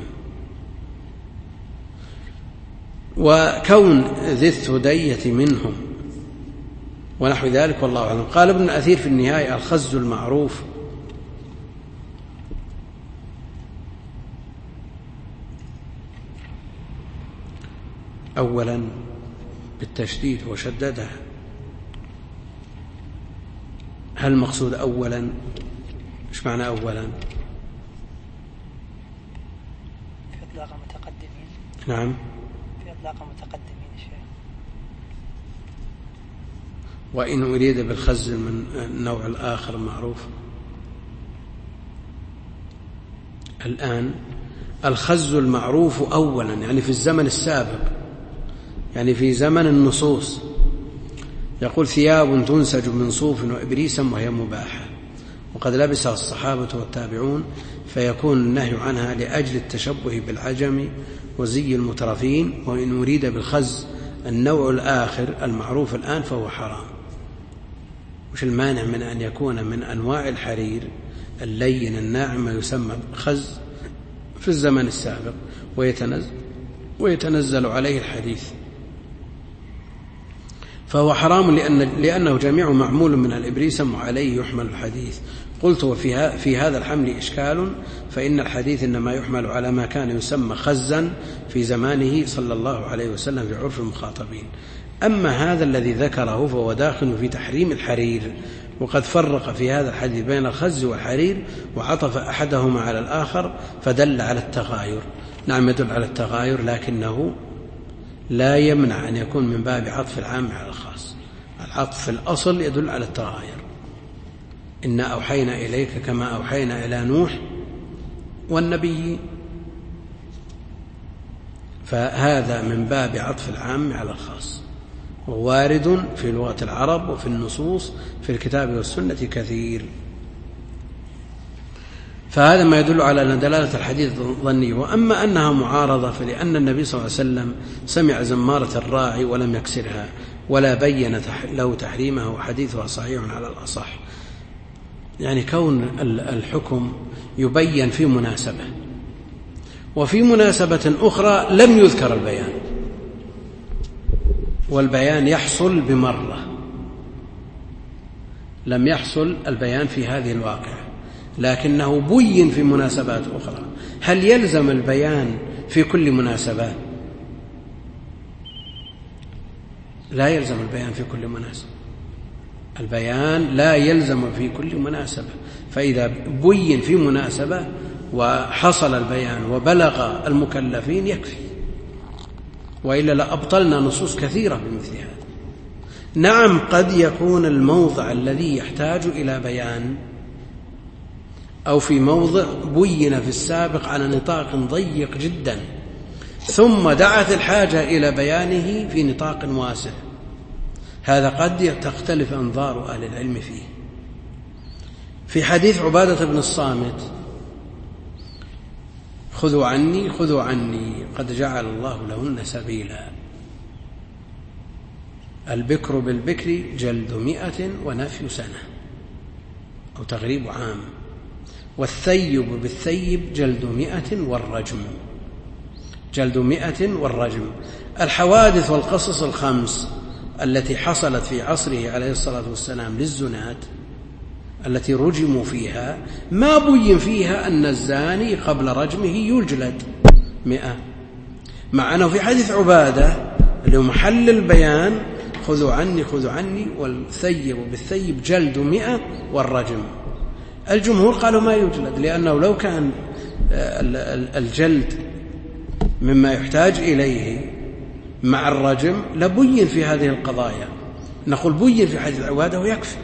وكون ذي الثدية منهم ونحو ذلك والله أعلم. قال ابن أثير في النهاية الخز المعروف أولا بالتشديد وشددها، هل المقصود أولا؟ إيش معنى أولا؟ في إطلاق المتقدمين. نعم، في إطلاق المتقدمين شيء. وإن أريد بالخز من النوع الآخر معروف. الآن الخز المعروف أولا يعني في الزمن السابق، يعني في زمن النصوص، يقول ثياب تنسج من صوف وإبريسم وهي مباحة، وقد لبسها الصحابة والتابعون، فيكون النهي عنها لأجل التشبه بالعجم وزي المترفين. وإن أريد بالخز النوع الآخر المعروف الآن فهو حرام. وش المانع من أن يكون من أنواع الحرير اللين الناعم ما يسمى خز في الزمن السابق ويتنزل, ويتنزل عليه الحديث، فهو حرام لأن لأنه جميع معمول من الإبريسم وعليه يحمل الحديث. قلت وفي في هذا الحمل إشكال، فإن الحديث إنما يحمل على ما كان يسمى خزا في زمانه صلى الله عليه وسلم في عرف المخاطبين. أما هذا الذي ذكره فهو داخل في تحريم الحرير، وقد فرق في هذا الحديث بين الخز والحرير وعطف أحدهما على الآخر فدل على التغاير. نعم يدل على التغاير، لكنه لا يمنع أن يكون من باب عطف العام على الخاص. العطف في الأصل يدل على التغاير، إنا أوحينا إليك كما أوحينا إلى نوح والنبي، فهذا من باب عطف العام على الخاص، ووارد في لغة العرب وفي النصوص في الكتاب والسنة كثير. فهذا ما يدل على أن دلالة الحديث ظني. وأما أنها معارضة فلأن النبي صلى الله عليه وسلم سمع زمارة الراعي ولم يكسرها ولا بين له تحريمه، وحديثها صحيح على الأصح. يعني كون الحكم يبين في مناسبة، وفي مناسبة أخرى لم يذكر البيان، والبيان يحصل بمرة، لم يحصل البيان في هذه الواقعة لكنه بين في مناسبات أخرى. هل يلزم البيان في كل مناسبة؟ لا يلزم البيان في كل مناسبة، البيان لا يلزم في كل مناسبة. فإذا بين في مناسبة وحصل البيان وبلغ المكلفين يكفي، وإلا لأبطلنا نصوص كثيرة بمثل هذا. نعم قد يكون الموضع الذي يحتاج إلى بيان أو في موضع بين في السابق على نطاق ضيق جدا، ثم دعت الحاجة إلى بيانه في نطاق واسع، هذا قد تختلف أنظار أهل العلم فيه. في حديث عبادة بن الصامت خذوا عني خذوا عني قد جعل الله لهن سبيلا، البكر بالبكر جلد مئة ونفي سنة أو تغريب عام، والثيب بالثيب جلد مئة والرجم جلد مئة والرجم. الحوادث والقصص الخمس التي حصلت في عصره عليه الصلاة والسلام للزنات التي رجموا فيها ما بين فيها أن الزاني قبل رجمه يجلد مئة، مع أنه في حديث عبادة اللي هو محل البيان خذوا عني خذوا عني والثيب بالثيب جلد مئة والرجم. الجمهور قالوا ما يجلد، لأنه لو كان الجلد مما يحتاج إليه مع الرجم لبين في هذه القضايا، نقول بين في حديث عبادة ويكفي.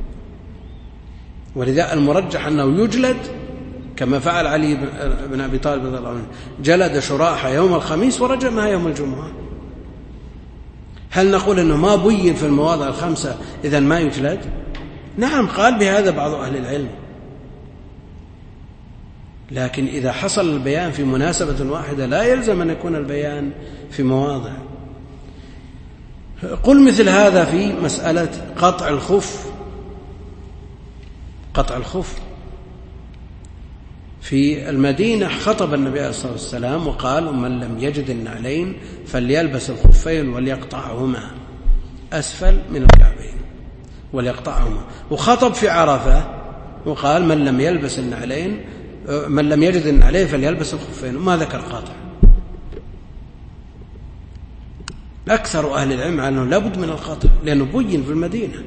ولذا المرجح أنه يجلد كما فعل علي بن أبي طالب رضي الله عنه، جلد شراح يوم الخميس ورجمها يوم الجمعة. هل نقول أنه ما بين في المواضع الخمسة إذن ما يجلد؟ نعم قال بهذا بعض أهل العلم، لكن إذا حصل البيان في مناسبة واحدة لا يلزم أن يكون البيان في مواضع. قل مثل هذا في مسألة قطع الخف قطع الخف في المدينة خطب النبي عليه الصلاة والسلام وقال من لم يجد النعلين فليلبس الخفين وليقطعهما أسفل من الكعبين وليقطعهما. وخطب في عرفة وقال من لم يلبس النعلين من لم يجد النعلين فليلبس الخفين، وما ذكر قاطع. أكثر أهل العلم على أنه لابد من القطع، لأنه بين في المدينة،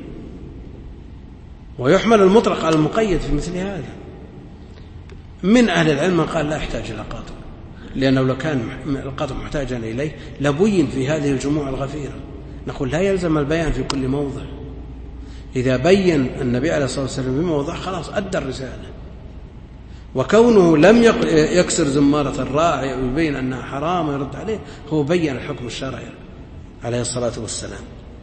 ويحمل المطلق على المقيد في مثل هذا. من أهل العلم من قال لا يحتاج إلى قطع، لأنه لو كان القطع محتاجا إليه لبين في هذه الجموع الغفيرة. نقول لا يلزم البيان في كل موضع، إذا بين النبي عليه الصلاة والسلام في موضع خلاص أدى الرسالة. وكونه لم يكسر زمارة الراعي ويبين أنها حرام ويرد عليه، هو بين الحكم الشرعي عليه الصلاة والسلام،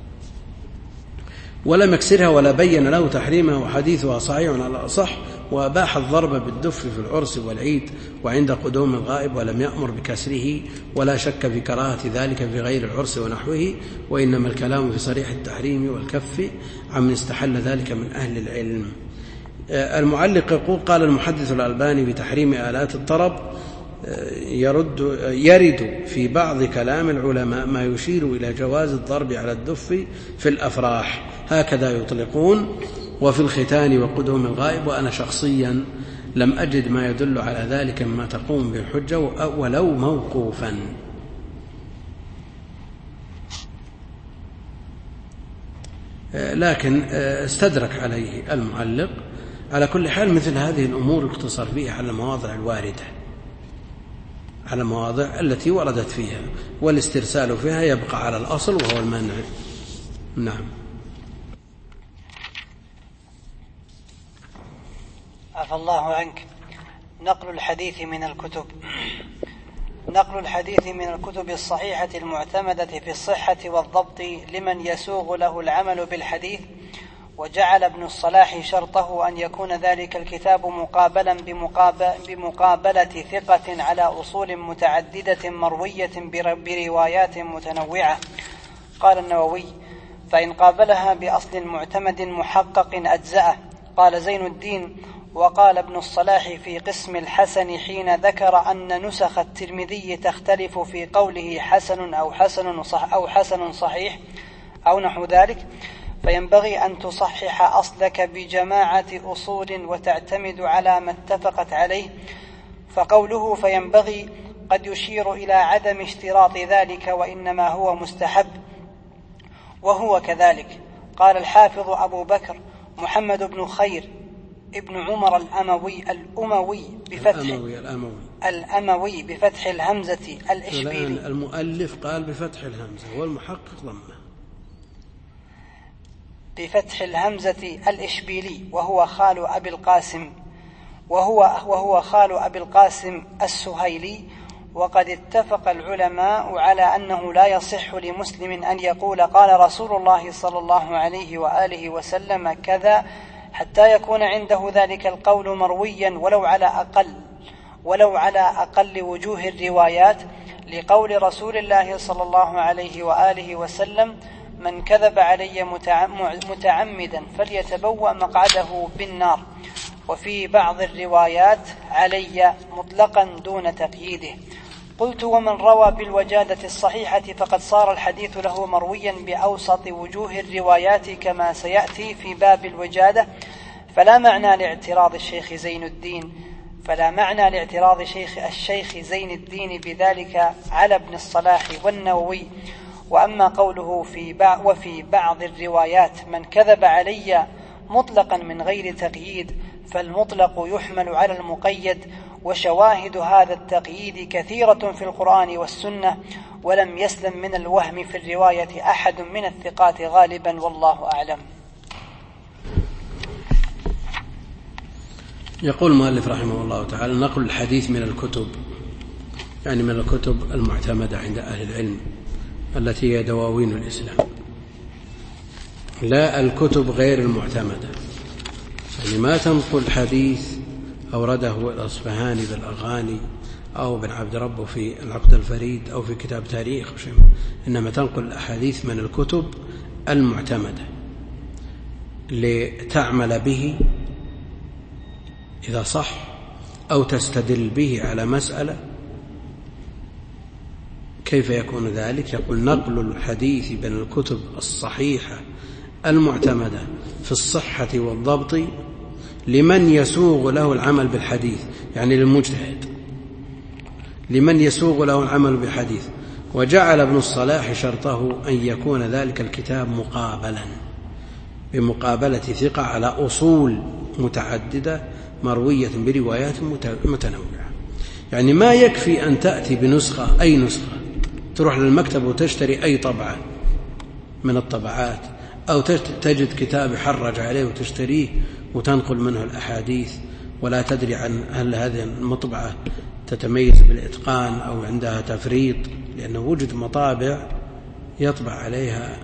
ولم يكسرها ولا بين له تحريمها، وحديثها صحيح على الأصح، وأباح الضرب بالدف في العرس والعيد وعند قدوم الغائب، ولم يأمر بكسره، ولا شك في كراهة ذلك في غير العرس ونحوه، وإنما الكلام في صريح التحريم والكف عمن استحل ذلك من أهل العلم. المعلق يقول: قال المحدث الألباني بتحريم آلات الطرب يرد يرد في بعض كلام العلماء ما يشير إلى جواز الضرب على الدف في الأفراح، هكذا يطلقون، وفي الختان وقدوم الغائب، وأنا شخصيا لم أجد ما يدل على ذلك مما تقوم به الحجة ولو موقوفا. لكن استدرك عليه المعلق. على كل حال مثل هذه الأمور يقتصر فيها على المواضع الواردة، على المواضع التي وردت فيها، والاسترسال فيها يبقى على الأصل وهو المنع. نعم. عفى الله عنك. نقل الحديث من الكتب نقل الحديث من الكتب الصحيحة المعتمدة في الصحة والضبط لمن يسوغ له العمل بالحديث. وجعل ابن الصلاح شرطه أن يكون ذلك الكتاب مقابلا بمقابلة ثقة على أصول متعددة مروية بروايات متنوعة. قال النووي: فإن قابلها بأصل معتمد محقق أجزأه. قال زين الدين: وقال ابن الصلاح في قسم الحسن حين ذكر أن نسخ الترمذي تختلف في قوله حسن أو حسن صح أو حسن صحيح أو نحو ذلك، فينبغي أن تصحح أصلك بجماعة أصول وتعتمد على ما اتفقت عليه. فقوله فينبغي قد يشير إلى عدم اشتراط ذلك، وإنما هو مستحب، وهو كذلك. قال الحافظ أبو بكر محمد بن خير ابن عمر الأموي الأموي بفتح الأموي الأموي الأموي بفتح الهمزة الإشبيلي. المؤلف قال بفتح الهمزة والمحقق ضمه بفتح الهمزة الإشبيلي، وهو خال أبي القاسم وهو وهو خال أبي القاسم السهيلي. وقد اتفق العلماء على أنه لا يصح لمسلم أن يقول قال رسول الله صلى الله عليه وآله وسلم كذا حتى يكون عنده ذلك القول مرويا ولو على أقل ولو على أقل وجوه الروايات، لقول رسول الله صلى الله عليه وآله وسلم: من كذب علي متعمدا فليتبوأ مقعده بالنار. وفي بعض الروايات علي مطلقا دون تقييده. قلت: ومن روى بالوجادة الصحيحة فقد صار الحديث له مرويا بأوسط وجوه الروايات كما سيأتي في باب الوجادة، فلا معنى لاعتراض الشيخ زين الدين فلا معنى لاعتراض شيخ الشيخ زين الدين بذلك على ابن الصلاح والنووي. وأما قوله في بعض وفي بعض الروايات من كذب علي مطلقا من غير تقييد، فالمطلق يحمل على المقيد، وشواهد هذا التقييد كثيرة في القرآن والسنة، ولم يسلم من الوهم في الرواية أحد من الثقات غالبا، والله أعلم. يقول المؤلف رحمه الله تعالى: نقل الحديث من الكتب، يعني من الكتب المعتمدة عند أهل العلم التي هي دواوين الإسلام، لا الكتب غير المعتمدة. يعني ما تنقل حديث أورده الأصفهاني بالأغاني أو بن عبد ربه في العقد الفريد أو في كتاب تاريخ، إنما تنقل الأحاديث من الكتب المعتمدة لتعمل به إذا صح، أو تستدل به على مسألة. كيف يكون ذلك؟ يقول: نقل الحديث من الكتب الصحيحة المعتمدة في الصحة والضبط لمن يسوغ له العمل بالحديث، يعني للمجتهد، لمن يسوغ له العمل بالحديث. وجعل ابن الصلاح شرطه أن يكون ذلك الكتاب مقابلا بمقابلة ثقة على أصول متعددة مروية بروايات متنوعة. يعني ما يكفي أن تأتي بنسخة، أي نسخة، تروح للمكتب وتشتري أي طبعة من الطبعات، أو تجد كتاب يحرج عليه وتشتريه وتنقل منه الأحاديث ولا تدري عن هل هذه المطبعة تتميز بالإتقان أو عندها تفريط، لأنه وجد مطابع يطبع عليها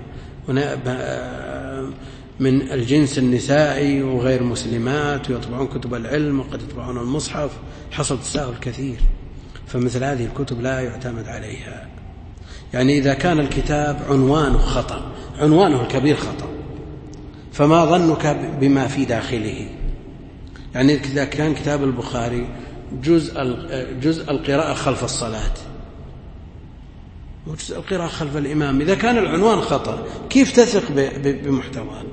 من الجنس النسائي وغير مسلمات ويطبعون كتب العلم وقد يطبعون المصحف، حصل تساهل كثير، فمثل هذه الكتب لا يعتمد عليها. يعني إذا كان الكتاب عنوانه خطأ، عنوانه الكبير خطأ، فما ظنك بما في داخله؟ يعني إذا كان كتاب البخاري جزء جزء القراءة خلف الصلاة وجزء القراءة خلف الإمام، إذا كان العنوان خطأ كيف تثق بمحتواه؟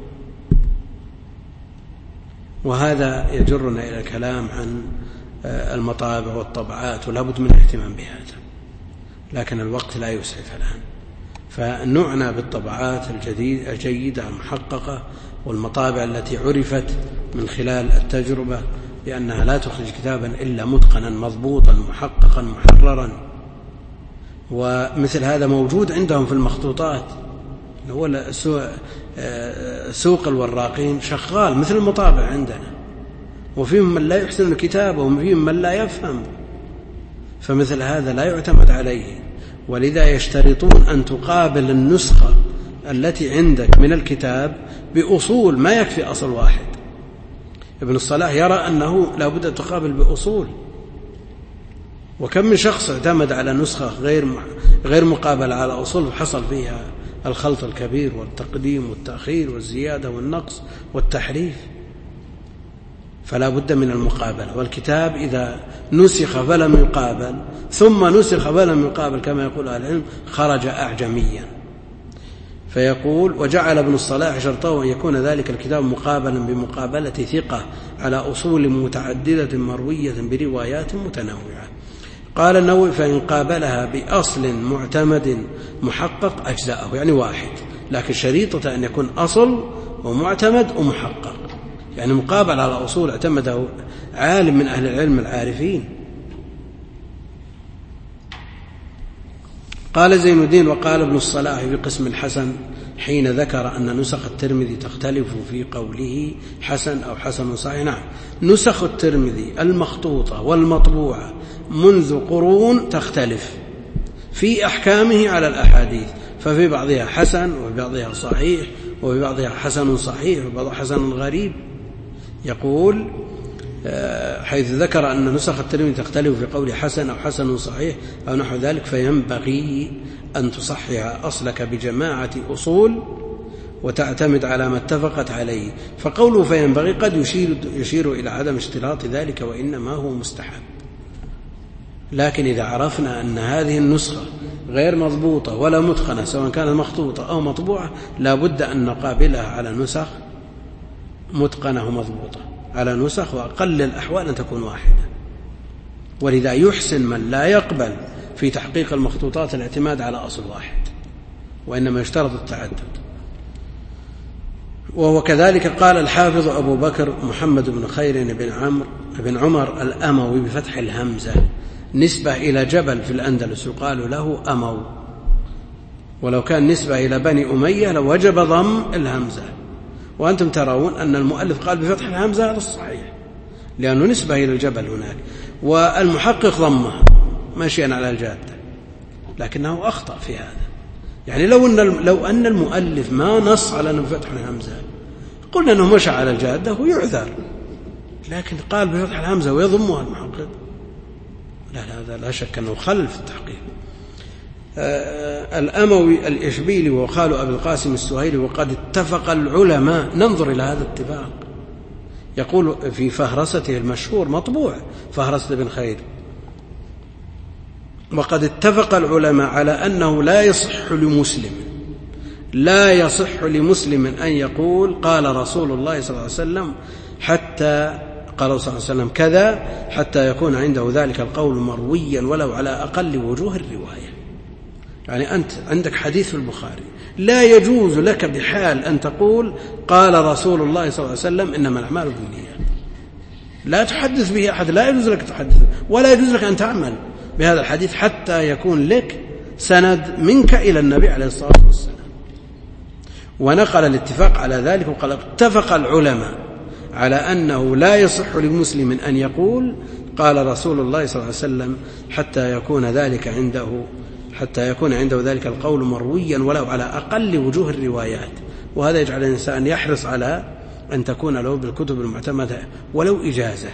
وهذا يجرنا إلى الكلام عن المطابع والطبعات، ولا بد من الاهتمام بهذا، لكن الوقت لا يسعف الآن. فنعنى بالطبعات الجديدة الجيدة المحققة والمطابع التي عرفت من خلال التجربة لأنها لا تخرج كتابا إلا متقنا مضبوطا محققا محررا. ومثل هذا موجود عندهم في المخطوطات، هو سوق الوراقين شغال مثل المطابع عندنا، وفيهم من لا يحسن الكتابة وفيهم من لا يفهم، فمثل هذا لا يعتمد عليه. ولذا يشترطون أن تقابل النسخة التي عندك من الكتاب بأصول، ما يكفي أصل واحد. ابن الصلاح يرى أنه لا بد أن تقابل بأصول، وكم من شخص اعتمد على نسخة غير غير مقابلة على أصول وحصل فيها الخلط الكبير والتقديم والتأخير والزيادة والنقص والتحريف. فلا بد من المقابلة، والكتاب إذا نسخ فلم يقابل ثم نسخ فلم يقابل كما يقول أهل العلم خرج أعجميا. فيقول: وجعل ابن الصلاح شرطه أن يكون ذلك الكتاب مقابلا بمقابلة ثقة على أصول متعددة مروية بروايات متنوعة. قال النووي: فإن قابلها بأصل معتمد محقق أجزاءه، يعني واحد، لكن شريطة أن يكون أصل ومعتمد ومحقق، يعني مقابل على أصول اعتمده عالم من أهل العلم العارفين. قال زين الدين: وقال ابن الصلاح في قسم الحسن حين ذكر أن نسخ الترمذي تختلف في قوله حسن أو حسن صحيح. نعم، نسخ الترمذي المخطوطة والمطبوعة منذ قرون تختلف في أحكامه على الأحاديث، ففي بعضها حسن وفي بعضها صحيح وفي بعضها حسن صحيح وفي بعضها حسن غريب. يقول حيث ذكر أن نسخ الترمذي تختلف في قول حسن أو حسن صحيح أو نحو ذلك، فينبغي أن تصحح أصلك بجماعة أصول وتعتمد على ما اتفقت عليه. فقوله فينبغي قد يشير, يشير إلى عدم اشتراط ذلك، وإنما هو مستحب. لكن إذا عرفنا أن هذه النسخة غير مضبوطة ولا متقنة سواء كانت مخطوطة أو مطبوعة، لا بد أن نقابلها على نسخ متقنة ومضبوطة، على نسخ وأقل الأحوال أن تكون واحدة. ولذا يحسن من لا يقبل في تحقيق المخطوطات الاعتماد على أصل واحد، وإنما يشترط التعدد. وهو كذلك قال الحافظ أبو بكر محمد بن خير بن عمرو بن عمر الأموي بفتح الهمزة، نسبة إلى جبل في الأندلس يقال له أمو، ولو كان نسبة إلى بني أمية لوجب ضم الهمزة. وأنتم ترون أن المؤلف قال بفتح الهمزة، هذا الصحيح لأنه نسبة إلى الجبل هناك، والمحقق ضمها ماشيا على الجادة، لكنه أخطأ في هذا. يعني لو أن لو أن المؤلف ما نص على أنه بفتح الهمزة قلنا أنه مشى على الجادة ويعذر، لكن قال بفتح الهمزة ويضمها المحقق، لا هذا لا شك أنه خلل في التحقيق. آه الأموي الإشبيلي وقال أبي القاسم السهيلي: وقد اتفق العلماء. ننظر إلى هذا الاتفاق. يقول في فهرسته المشهور مطبوع فهرسة بن خير: وقد اتفق العلماء على أنه لا يصح لمسلم لا يصح لمسلم أن يقول قال رسول الله صلى الله عليه وسلم حتى قال صلى الله عليه وسلم كذا حتى يكون عنده ذلك القول مرويا ولو على أقل وجوه الرواية. يعني أنت عندك حديث في البخاري، لا يجوز لك بحال أن تقول قال رسول الله صلى الله عليه وسلم إنما الأعمال بالنيات. لا تحدث به أحد، لا يجوز لك تحدث، ولا يجوز لك أن تعمل بهذا الحديث حتى يكون لك سند منك إلى النبي عليه الصلاة والسلام. ونقل الاتفاق على ذلك وقال اتفق العلماء على أنه لا يصح لمسلم أن يقول قال رسول الله صلى الله عليه وسلم حتى يكون ذلك عنده حتى يكون عنده ذلك القول مرويا ولو على أقل وجوه الروايات. وهذا يجعل الإنسان يحرص على أن تكون له بالكتب المعتمدة ولو إجازة،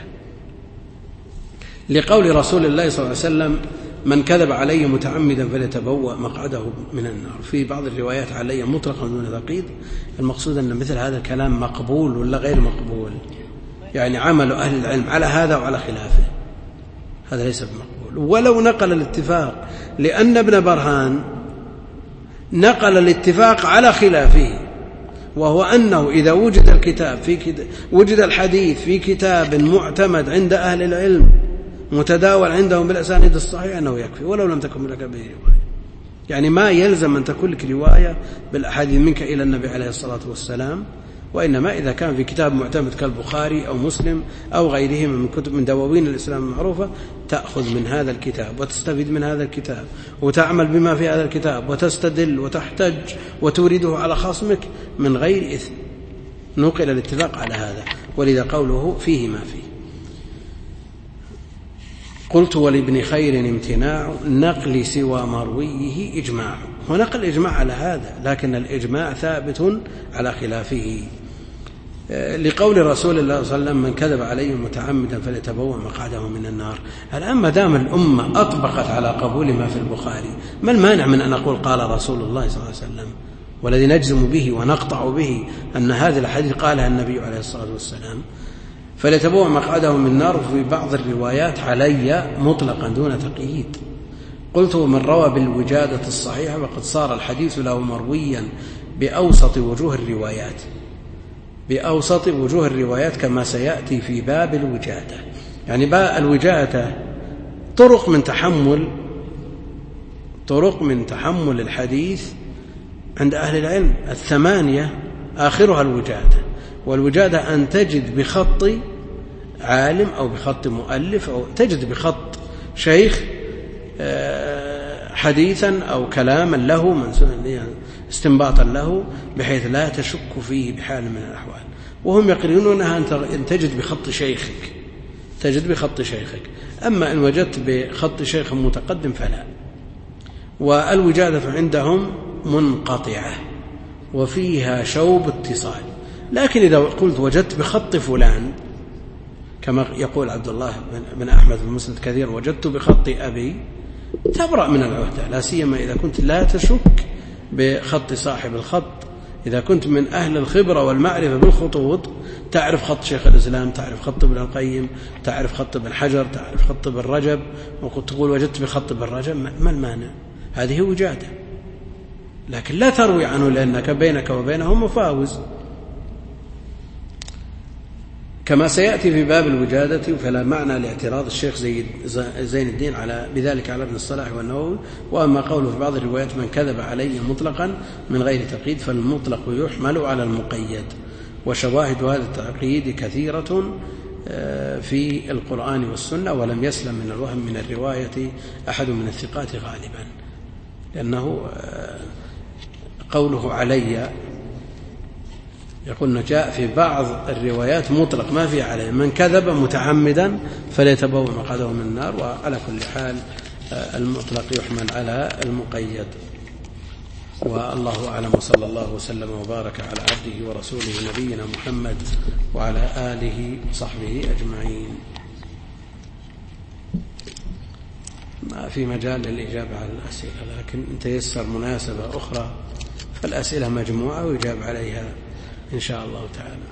لقول رسول الله صلى الله عليه وسلم من كذب علي متعمدا فليتبوأ مقعده من النار. في بعض الروايات علي مطلقا دون تقييد. المقصود أن مثل هذا الكلام مقبول ولا غير مقبول؟ يعني عمل أهل العلم على هذا وعلى خلافه، هذا ليس بمقبول. ولو نقل الاتفاق، لأن ابن برهان نقل الاتفاق على خلافه، وهو أنه إذا وجد الكتاب في كتاب وجد الحديث في كتاب معتمد عند أهل العلم متداول عندهم بالأسانيد الصحيحة أنه يكفي ولو لم تكن لك به رواية. يعني ما يلزم أن تكون لك رواية بالأحاديث منك إلى النبي عليه الصلاة والسلام، وإنما إذا كان في كتاب معتمد كالبخاري أو مسلم أو غيرهما من كتب من دواوين الإسلام المعروفة تأخذ من هذا الكتاب وتستفيد من هذا الكتاب وتعمل بما في هذا الكتاب وتستدل وتحتج وتورده على خصمك من غير إثم. نقل الاتفاق على هذا، ولذا قوله فيه ما فيه. قلت ولابن خير امتناع نقل سوى مرويه إجماع. هو نقل إجماع على هذا، لكن الإجماع ثابت على خلافه، لقول رسول الله صلى الله عليه وسلم من كذب عليه متعمدا فليتبوأ مقعده من النار. الآن ما دام الأمة أطبقت على قبول ما في البخاري، ما المانع من أن أقول قال رسول الله صلى الله عليه وسلم؟ والذي نجزم به ونقطع به أن هذه الحديث قالها النبي عليه الصلاة والسلام. فليتبوأ مقعده من النار في بعض الروايات علي مطلقا دون تقييد. قلت ومن روى بالوجادة الصحيحة وقد صار الحديث له مرويا بأوسط وجوه الروايات بأوسط وجوه الروايات كما سيأتي في باب الوجادة. يعني باب الوجادة طرق من تحمل طرق من تحمل الحديث عند أهل العلم الثمانية آخرها الوجادة. والوجادة أن تجد بخط عالم أو بخط مؤلف أو تجد بخط شيخ حديثا أو كلاما له استنباطا له بحيث لا تشك فيه بحال من الأحوال. وهم يقررونها أن تجد بخط شيخك تجد بخط شيخك أما إن وجدت بخط شيخ متقدم فلا. والوجادة عندهم منقطعة وفيها شوب اتصال. لكن إذا قلت وجدت بخط فلان كما يقول عبد الله بن أحمد في المسند كثير وجدت بخط أبي، تبرأ من العهدة، لا سيما إذا كنت لا تشك بخط صاحب الخط. إذا كنت من أهل الخبرة والمعرفة بالخطوط تعرف خط شيخ الإسلام، تعرف خط ابن القيم، تعرف خط ابن حجر، تعرف خط ابن رجب، وقد تقول وجدت بخط ابن رجب، ما المانع؟ هذه وجادة. لكن لا تروي عنه لأنك بينك وبينه مفاوز كما سيأتي في باب الوجادة. فلا معنى لاعتراض الشيخ زيد زين الدين على بذلك على ابن الصلاح والنووي. وأما قوله في بعض الروايات من كذب عليه مطلقا من غير تقييد فالمطلق يحمل على المقيد. وشواهد هذا التقييد كثيرة في القرآن والسنة، ولم يسلم من الوهم من الرواية أحد من الثقات غالبا، لأنه قوله علي يقول جاء في بعض الروايات مطلق ما في عليه من كذب متعمدا فليتبوأ مقعده من النار. وعلى كل حال المطلق يحمل على المقيد. والله أعلم، وصلى الله وسلم وبارك على عبده ورسوله نبينا محمد وعلى آله وصحبه أجمعين. ما في مجال للإجابة على الأسئلة، لكن إن تيسر مناسبة أخرى فالأسئلة مجموعة ويجاب عليها إن شاء الله تعالى.